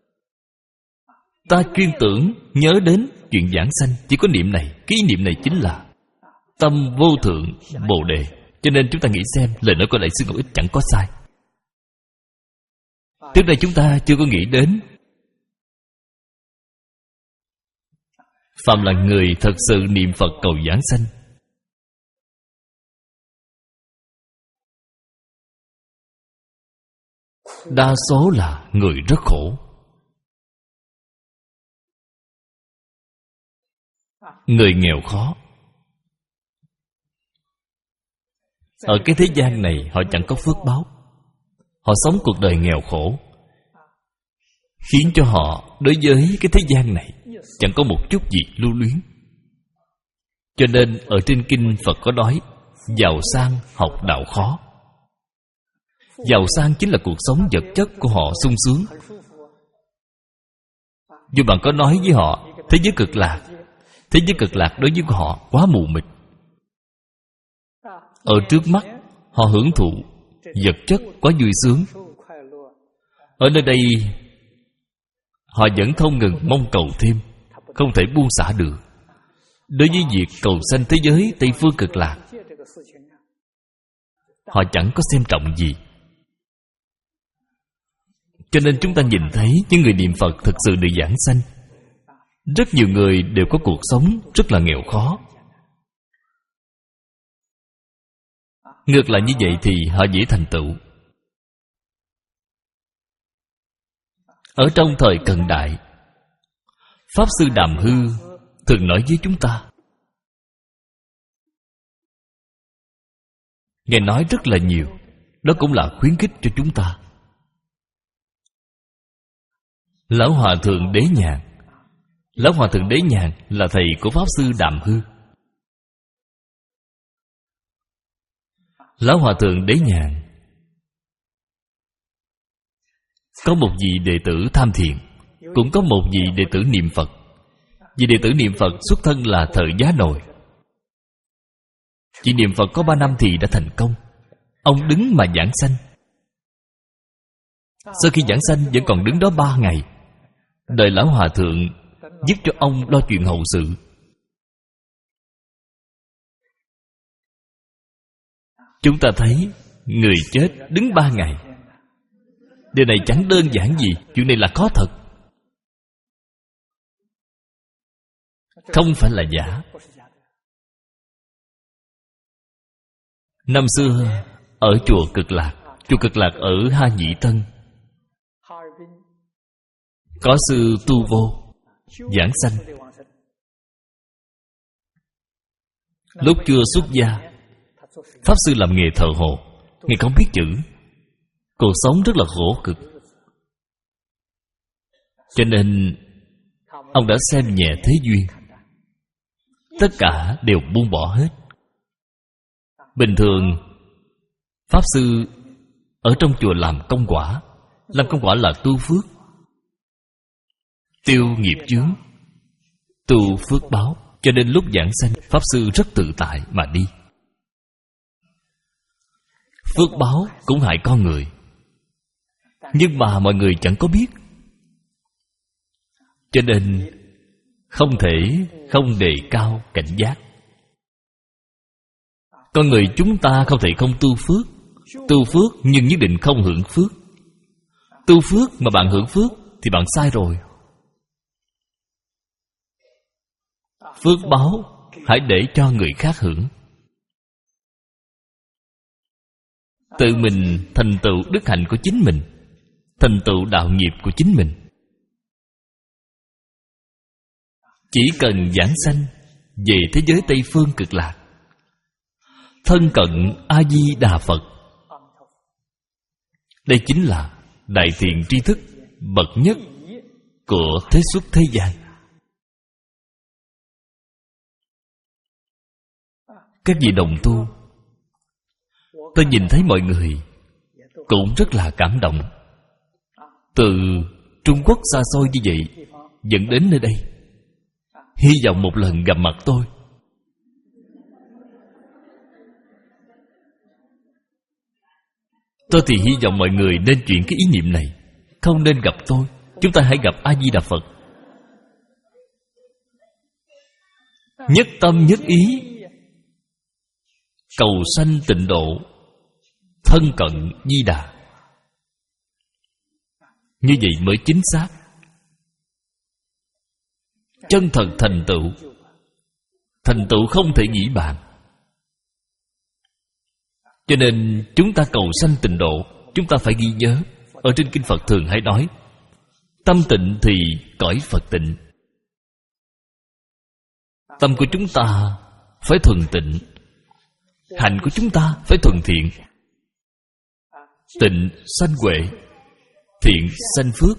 Ta chuyên tưởng nhớ đến chuyện giảng sanh, chỉ có niệm này. Cái ý niệm này chính là tâm vô thượng Bồ Đề. Cho nên chúng ta nghĩ xem, lời nói của Đại sư Ngẫu Ích chẳng có sai. Trước đây chúng ta chưa có nghĩ đến. Phạm là người thật sự niệm Phật cầu giảng sanh, đa số là người rất khổ. Người nghèo khó. Ở cái thế gian này họ chẳng có phước báo. Họ sống cuộc đời nghèo khổ, khiến cho họ đối với cái thế gian này chẳng có một chút gì lưu luyến. Cho nên ở trên kinh Phật có nói, giàu sang học đạo khó. Giàu sang chính là cuộc sống vật chất của họ sung sướng. Dù bạn có nói với họ thế giới cực lạc, thế giới cực lạc đối với họ quá mù mịt. Ở trước mắt họ hưởng thụ vật chất quá vui sướng. Ở nơi đây họ vẫn không ngừng mong cầu thêm, không thể buông xả được. Đối với việc cầu sanh thế giới Tây Phương Cực Lạc, họ chẳng có xem trọng gì. Cho nên chúng ta nhìn thấy những người niệm Phật thực sự được giảng sanh, rất nhiều người đều có cuộc sống rất là nghèo khó. Ngược lại như vậy thì họ dễ thành tựu. Ở trong thời cận đại, Pháp Sư Đàm Hư thường nói với chúng ta, Ngài nói rất là nhiều, Đó cũng là khuyến khích cho chúng ta. Lão Hòa Thượng Đế Nhàn. Lão Hòa Thượng Đế Nhàn là thầy của Pháp Sư Đàm Hư. Lão Hòa Thượng Đế Nhàn có một vị đệ tử tham thiền, cũng có một vị đệ tử niệm Phật. Vị đệ tử niệm Phật xuất thân là Thời Giá Nội. Chỉ niệm Phật có ba năm thì đã thành công. Ông đứng mà giảng sanh. Sau khi giảng sanh vẫn còn đứng đó ba ngày, đợi Lão Hòa Thượng giúp cho ông lo chuyện hậu sự. Chúng ta thấy người chết đứng ba ngày, điều này chẳng đơn giản gì. Chuyện này là có thật, không phải là giả. Năm xưa ở chùa Cực Lạc, chùa Cực Lạc ở Ha Nhĩ Tân, có sư Tu Vô giảng sanh. Lúc chưa xuất gia, Pháp Sư làm nghề thợ hồ. Ngài không biết chữ, cuộc sống rất là khổ cực, cho nên ông đã xem nhẹ thế duyên, tất cả đều buông bỏ hết. Bình thường Pháp Sư ở trong chùa làm công quả. Làm công quả là tu phước, tiêu nghiệp chướng, tu phước báo. Cho nên lúc giảng sanh, Pháp Sư rất tự tại mà đi. Phước báo cũng hại con người, nhưng mà mọi người chẳng có biết, cho nên không thể không đề cao cảnh giác. Con người chúng ta không thể không tu phước. Tu phước nhưng nhất định không hưởng phước. Tu phước mà bạn hưởng phước thì bạn sai rồi. Phước báo hãy để cho người khác hưởng. Tự mình thành tựu đức hạnh của chính mình, thành tựu đạo nghiệp của chính mình. Chỉ cần giảng sanh về thế giới Tây Phương Cực Lạc, thân cận A-di-đà Phật, đây chính là đại thiện tri thức bậc nhất của thế xuất thế gian. Các vị đồng tu, tôi nhìn thấy mọi người cũng rất là cảm động. Từ Trung Quốc xa xôi như vậy dẫn đến nơi đây, hy vọng một lần gặp mặt tôi. Tôi thì hy vọng mọi người nên chuyển cái ý niệm này, không nên gặp tôi. Chúng ta hãy gặp A-di-đà Phật. Nhất tâm nhất ý, cầu sanh tịnh độ, thân cận Di Đà. Như vậy mới chính xác, chân thật thành tựu. Thành tựu không thể nghĩ bàn. Cho nên chúng ta cầu sanh tịnh độ, chúng ta phải ghi nhớ. Ở trên kinh Phật thường hay nói, tâm tịnh thì cõi Phật tịnh. Tâm của chúng ta phải thuần tịnh, hạnh của chúng ta phải thuần thiện. Tịnh sanh huệ, thiện sanh phước.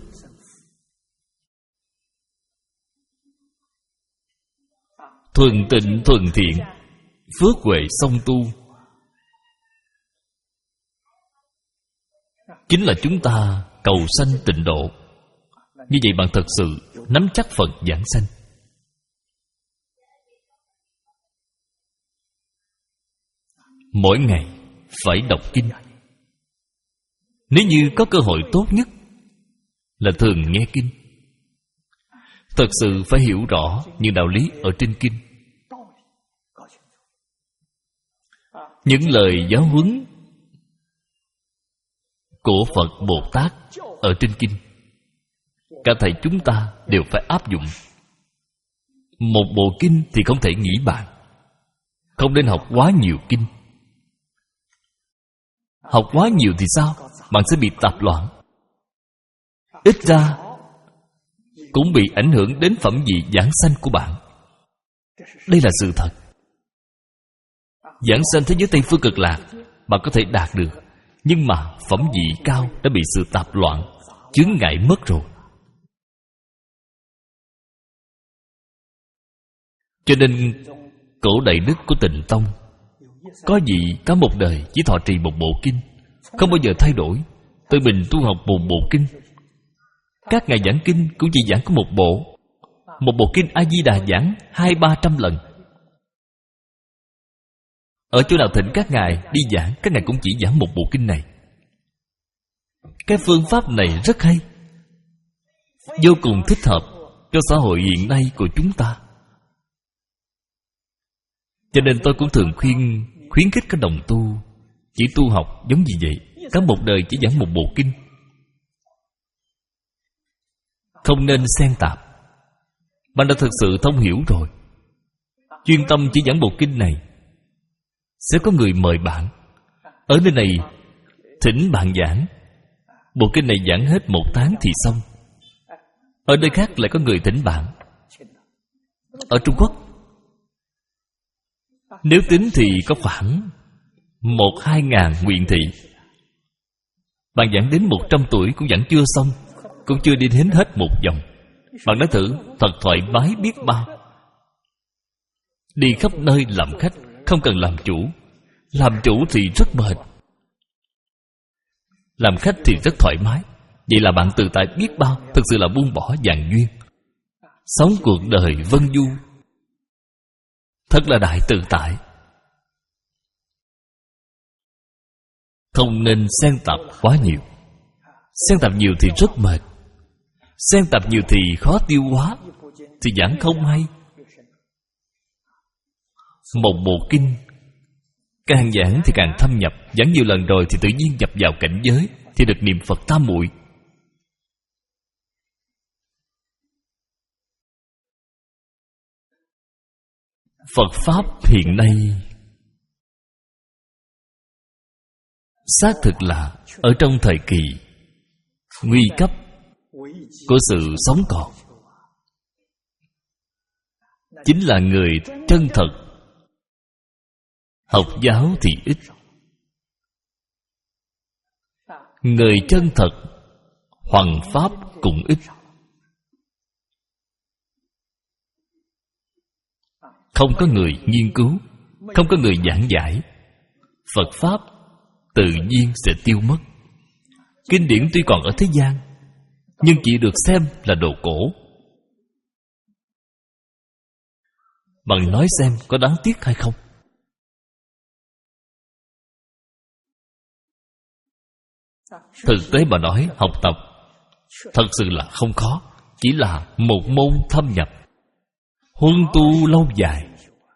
Thuần tịnh thuần thiện, phước huệ song tu, chính là chúng ta cầu sanh tịnh độ. Như vậy bạn thật sự nắm chắc Phật giảng sanh. Mỗi ngày phải đọc kinh. Nếu như có cơ hội tốt nhất là thường nghe kinh. Thật sự phải hiểu rõ những đạo lý ở trên kinh. Những lời giáo huấn của Phật Bồ Tát ở trên kinh, cả thầy chúng ta đều phải áp dụng. Một bộ kinh thì không thể nghĩ bàn. Không nên học quá nhiều kinh. Học quá nhiều thì sao? Bạn sẽ bị tạp loạn. Ít ra cũng bị ảnh hưởng đến phẩm vị giảng sanh của bạn. Đây là sự thật. Giảng sanh thế giới Tây Phương Cực Lạc bạn có thể đạt được, Nhưng mà phẩm vị cao đã bị sự tạp loạn chướng ngại mất rồi. Cho nên cổ đại đức của Tịnh Tông có vị cả một đời chỉ thọ trì một bộ kinh, không bao giờ thay đổi, tự mình tu học một bộ kinh. Các ngài giảng kinh cũng chỉ giảng có một bộ. Một bộ kinh A-di-đà giảng hai ba trăm lần. Ở chỗ nào thỉnh các ngài đi giảng, các ngài cũng chỉ giảng một bộ kinh này. Cái phương pháp này rất hay, vô cùng thích hợp cho xã hội hiện nay của chúng ta. Cho nên tôi cũng thường khuyên khuyến khích các đồng tu chỉ tu học giống như vậy, cả một đời chỉ giảng một bộ kinh, không nên xen tạp. Bạn đã thực sự thông hiểu rồi, chuyên tâm chỉ giảng bộ kinh này, sẽ có người mời bạn. Ở nơi này thỉnh bạn giảng, bộ kinh này giảng hết một tháng thì xong. Ở nơi khác lại có người thỉnh bạn. Ở Trung Quốc, nếu tính thì có khoảng một hai ngàn nguyện thị. Bạn giảng đến một trăm tuổi cũng giảng chưa xong, cũng chưa đi đến hết một vòng. Bạn nói thử, thật thoải mái biết bao. Đi khắp nơi làm khách, không cần làm chủ. Làm chủ thì rất mệt, làm khách thì rất thoải mái. Vậy là bạn tự tại biết bao, thực sự là buông bỏ vạn duyên, sống cuộc đời vân du, thật là đại tự tại. Không nên xen tạp quá nhiều. Xen tạp nhiều thì rất mệt, xen tạp nhiều thì khó tiêu hóa, thì giảng không hay. Một bộ kinh càng giảng thì càng thâm nhập, giảng nhiều lần rồi thì tự nhiên nhập vào cảnh giới, thì được niệm Phật tam muội. Phật Pháp hiện nay xác thực là ở trong thời kỳ nguy cấp của sự sống còn. Chính là người chân thật học giáo thì ít, người chân thật hoằng pháp cũng ít. Không có người nghiên cứu, không có người giảng giải, Phật Pháp tự nhiên sẽ tiêu mất. Kinh điển tuy còn ở thế gian, nhưng chỉ được xem là đồ cổ. Bạn nói xem có đáng tiếc hay không? Thực tế mà nói, học tập thật sự là không khó, chỉ là một môn thâm nhập, huân tu lâu dài.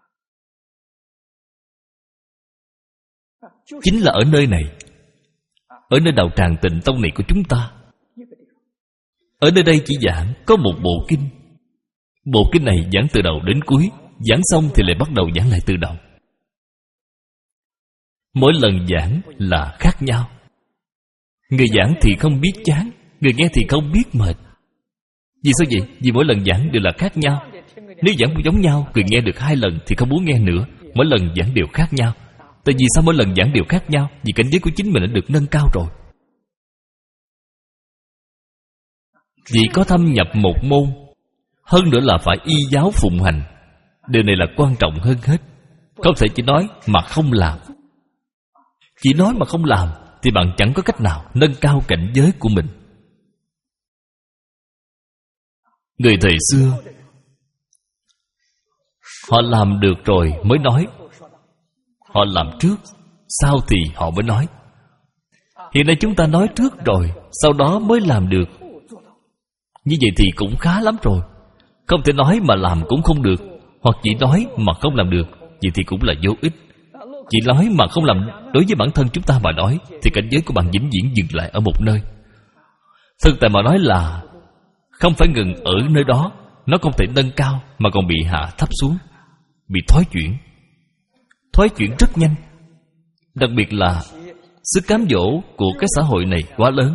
Chính là ở nơi này, ở nơi đạo tràng Tịnh Tông này của chúng ta. Ở nơi đây chỉ giảng có một bộ kinh. Bộ kinh này giảng từ đầu đến cuối, giảng xong thì lại bắt đầu giảng lại từ đầu. Mỗi lần giảng là khác nhau. Người giảng thì không biết chán, người nghe thì không biết mệt. Vì sao vậy? Vì mỗi lần giảng đều là khác nhau. Nếu giảng giống nhau, người nghe được hai lần thì không muốn nghe nữa. Mỗi lần giảng đều khác nhau. Tại vì sao mỗi lần giảng đều khác nhau? Vì cảnh giới của chính mình đã được nâng cao rồi. Vì có thâm nhập một môn, hơn nữa là phải y giáo phụng hành. Điều này là quan trọng hơn hết. Không thể chỉ nói mà không làm. Chỉ nói mà không làm thì bạn chẳng có cách nào nâng cao cảnh giới của mình. Người thời xưa, họ làm được rồi mới nói. Họ làm trước, sau thì họ mới nói. Hiện nay chúng ta nói trước rồi, sau đó mới làm được. Như vậy thì cũng khá lắm rồi. Không thể nói mà làm cũng không được, hoặc chỉ nói mà không làm được, vậy thì cũng là vô ích. Chỉ nói mà không làm, đối với bản thân chúng ta mà nói, thì cảnh giới của bạn vĩnh viễn dừng lại ở một nơi. Thực tại mà nói là không phải ngừng ở nơi đó, nó không thể nâng cao mà còn bị hạ thấp xuống, bị thoái chuyển. Thoái chuyển rất nhanh. Đặc biệt là sức cám dỗ của cái xã hội này quá lớn.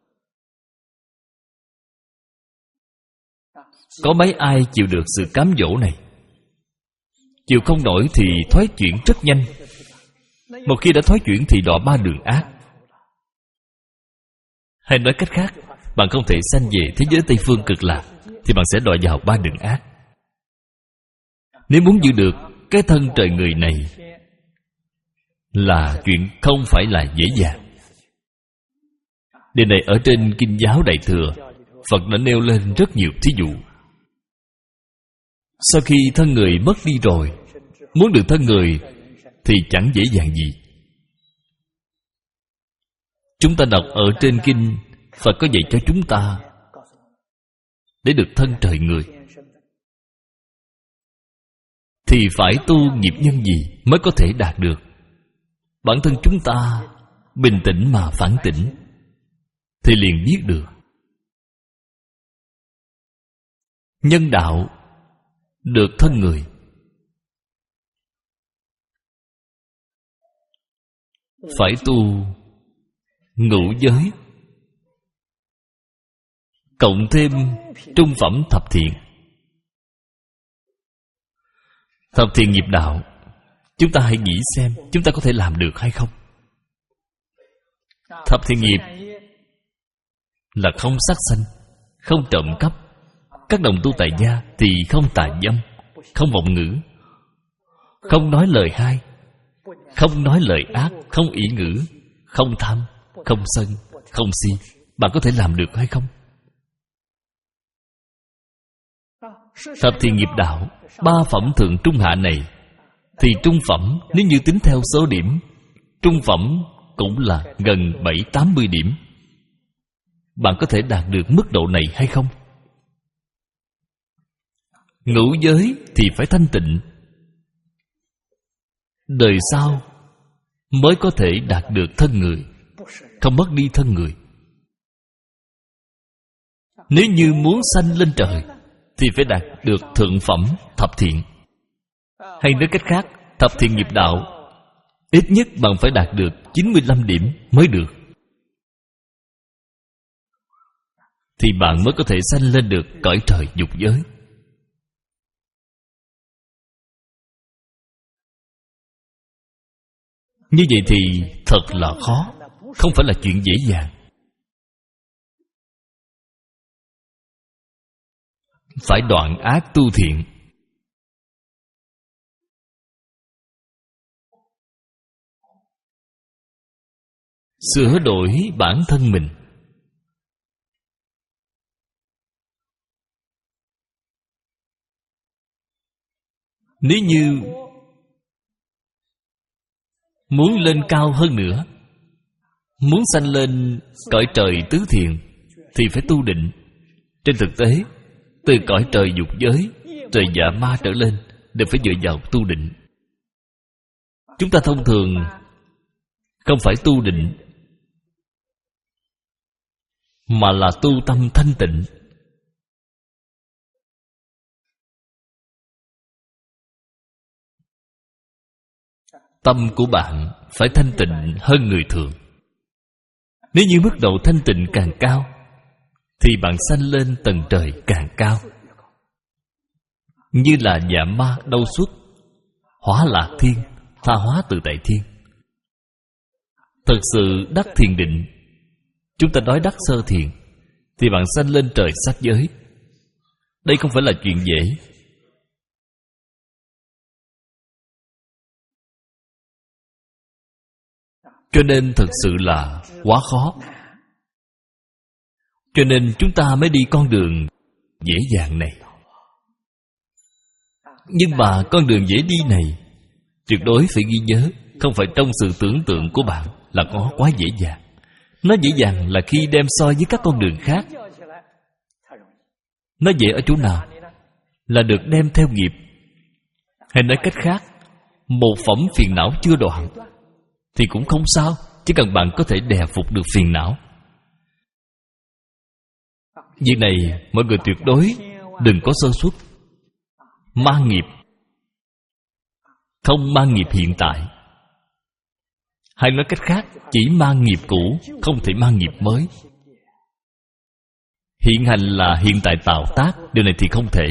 Có mấy ai chịu được sự cám dỗ này? Chịu không nổi thì thoái chuyển rất nhanh. Một khi đã thoái chuyển thì đọa ba đường ác. Hay nói cách khác, bạn không thể sanh về thế giới Tây Phương Cực Lạc, thì bạn sẽ đọa vào ba đường ác. Nếu muốn giữ được cái thân trời người này là chuyện không phải là dễ dàng. Điều này ở trên Kinh giáo Đại Thừa, Phật đã nêu lên rất nhiều thí dụ. Sau khi thân người mất đi rồi, muốn được thân người thì chẳng dễ dàng gì. Chúng ta đọc ở trên Kinh, Phật có dạy cho chúng ta để được thân trời người thì phải tu nghiệp nhân gì mới có thể đạt được. Bản thân chúng ta bình tĩnh mà phản tỉnh thì liền biết được. Nhân đạo được thân người, phải tu ngũ giới cộng thêm trung phẩm thập thiện. Thập thiện nghiệp đạo, chúng ta hãy nghĩ xem chúng ta có thể làm được hay không. Thập thiện nghiệp là không sát sanh, không trộm cắp. Các đồng tu tại gia thì không tà dâm, không vọng ngữ, không nói lời hay, không nói lời ác, không ỷ ngữ, không tham, không sân, không si. Bạn có thể làm được hay không? Thập thiện nghiệp đạo, ba phẩm thượng trung hạ này, thì trung phẩm nếu như tính theo số điểm, trung phẩm cũng là gần bảy tám mươi điểm. Bạn có thể đạt được mức độ này hay không? Ngũ giới thì phải thanh tịnh, đời sau mới có thể đạt được thân người, không mất đi thân người. Nếu như muốn sanh lên trời thì phải đạt được thượng phẩm thập thiện. Hay nói cách khác, thập thiện nghiệp đạo ít nhất bạn phải đạt được chín mươi lăm điểm mới được, thì bạn mới có thể sanh lên được cõi trời dục giới. Như vậy thì thật là khó, không phải là chuyện dễ dàng. Phải đoạn ác tu thiện. Sửa đổi bản thân mình. Nếu như muốn lên cao hơn nữa, muốn sanh lên cõi trời tứ thiện, thì phải tu định. Trên thực tế, từ cõi trời dục giới, trời dạ ma trở lên đều phải dựa vào tu định. Chúng ta thông thường không phải tu định, mà là tu tâm thanh tịnh. Tâm của bạn phải thanh tịnh hơn người thường. Nếu như mức độ thanh tịnh càng cao, thì bạn sanh lên tầng trời càng cao. Như là dạ ma đâu xuất, hóa lạc thiên, tha hóa tự tại thiên. Thật sự đắc thiền định, chúng ta nói đắc sơ thiền, thì bạn sanh lên trời sắc giới. Đây không phải là chuyện dễ. Cho nên thật sự là quá khó. Cho nên chúng ta mới đi con đường dễ dàng này. Nhưng mà con đường dễ đi này, tuyệt đối phải ghi nhớ, không phải trong sự tưởng tượng của bạn là có quá dễ dàng. Nó dễ dàng là khi đem so với các con đường khác. Nó dễ ở chỗ nào? Là được đem theo nghiệp. Hay nói cách khác, một phẩm phiền não chưa đoạn thì cũng không sao, chỉ cần bạn có thể đè phục được phiền não. Việc này mọi người tuyệt đối đừng có sơ suất. Mang nghiệp, không mang nghiệp hiện tại. Hay nói cách khác, chỉ mang nghiệp cũ, không thể mang nghiệp mới. Hiện hành là hiện tại tạo tác, điều này thì không thể.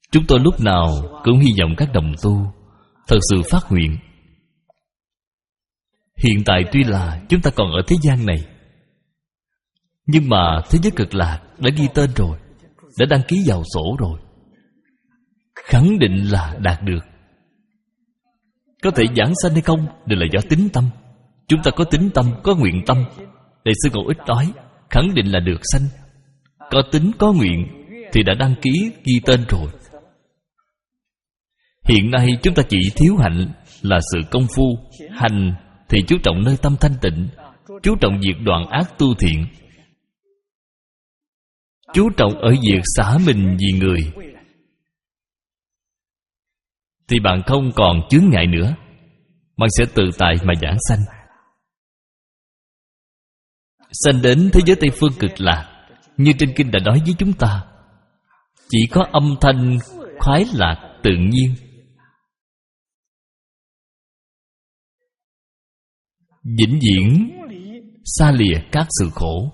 Chúng tôi lúc nào cũng hy vọng các đồng tu thật sự phát nguyện. Hiện tại tuy là chúng ta còn ở thế gian này, nhưng mà thế giới cực lạc đã ghi tên rồi, đã đăng ký vào sổ rồi, khẳng định là đạt được. Có thể giảng sanh hay không đều là do tín tâm. Chúng ta có tín tâm, có nguyện tâm. Đại sư Ngộ Ích nói khẳng định là được sanh. Có tín có nguyện thì đã đăng ký ghi tên rồi. Hiện nay chúng ta chỉ thiếu hạnh là sự công phu. Hành thì chú trọng nơi tâm thanh tịnh, chú trọng việc đoạn ác tu thiện, chú trọng ở việc xả mình vì người, thì bạn không còn chướng ngại nữa. Bạn sẽ tự tại mà giảng sanh. Sanh đến thế giới Tây Phương cực lạc, như trên kinh đã nói với chúng ta, chỉ có âm thanh khoái lạc tự nhiên, vĩnh viễn xa lìa các sự khổ.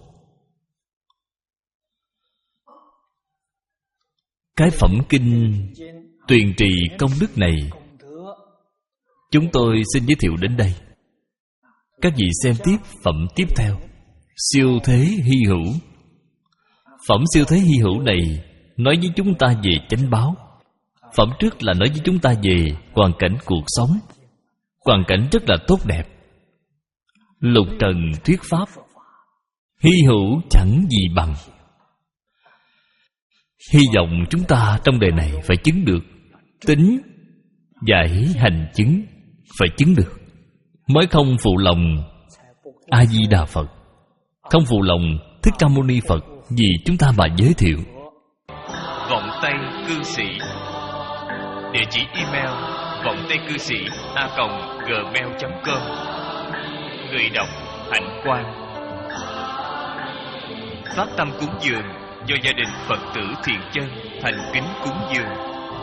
Cái phẩm kinh Tuyền Trì Công Đức này chúng tôi xin giới thiệu đến đây. Các vị xem tiếp phẩm tiếp theo, Siêu Thế Hy Hữu. Phẩm Siêu Thế Hy Hữu này nói với chúng ta về chánh báo. Phẩm trước là nói với chúng ta về hoàn cảnh cuộc sống. Hoàn cảnh rất là tốt đẹp. Lục trần thuyết pháp, hy hữu chẳng gì bằng. Hy vọng chúng ta trong đời này phải chứng được. Tính, giải, hành chứng phải chứng được, mới không phụ lòng A-di-đà Phật, không phụ lòng Thích Ca Mâu Ni Phật vì chúng ta mà giới thiệu. Vọng Tây Cư Sĩ. Địa chỉ email vọng tây cư sĩ a còng gmail chấm com. Người đọc Hạnh Quang. Phát tâm cúng dường do gia đình Phật tử Thiện Chân thành kính cúng dường.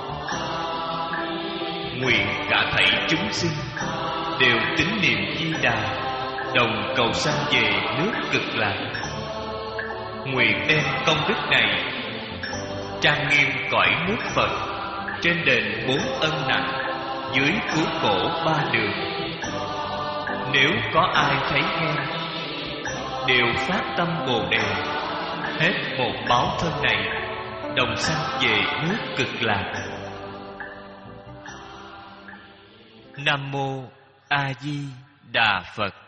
Nguyện cả thảy chúng sinh đều tín niệm Di Đà, đồng cầu sanh về nước Cực Lạc. Nguyện đem công đức này trang nghiêm cõi nước Phật, trên đền bốn ân nặng, dưới cứu khổ ba đường. Nếu có ai thấy nghe, đều phát tâm Bồ Đề, hết một báo thân này, đồng sanh về nước Cực Lạc. Nam Mô A Di Đà Phật.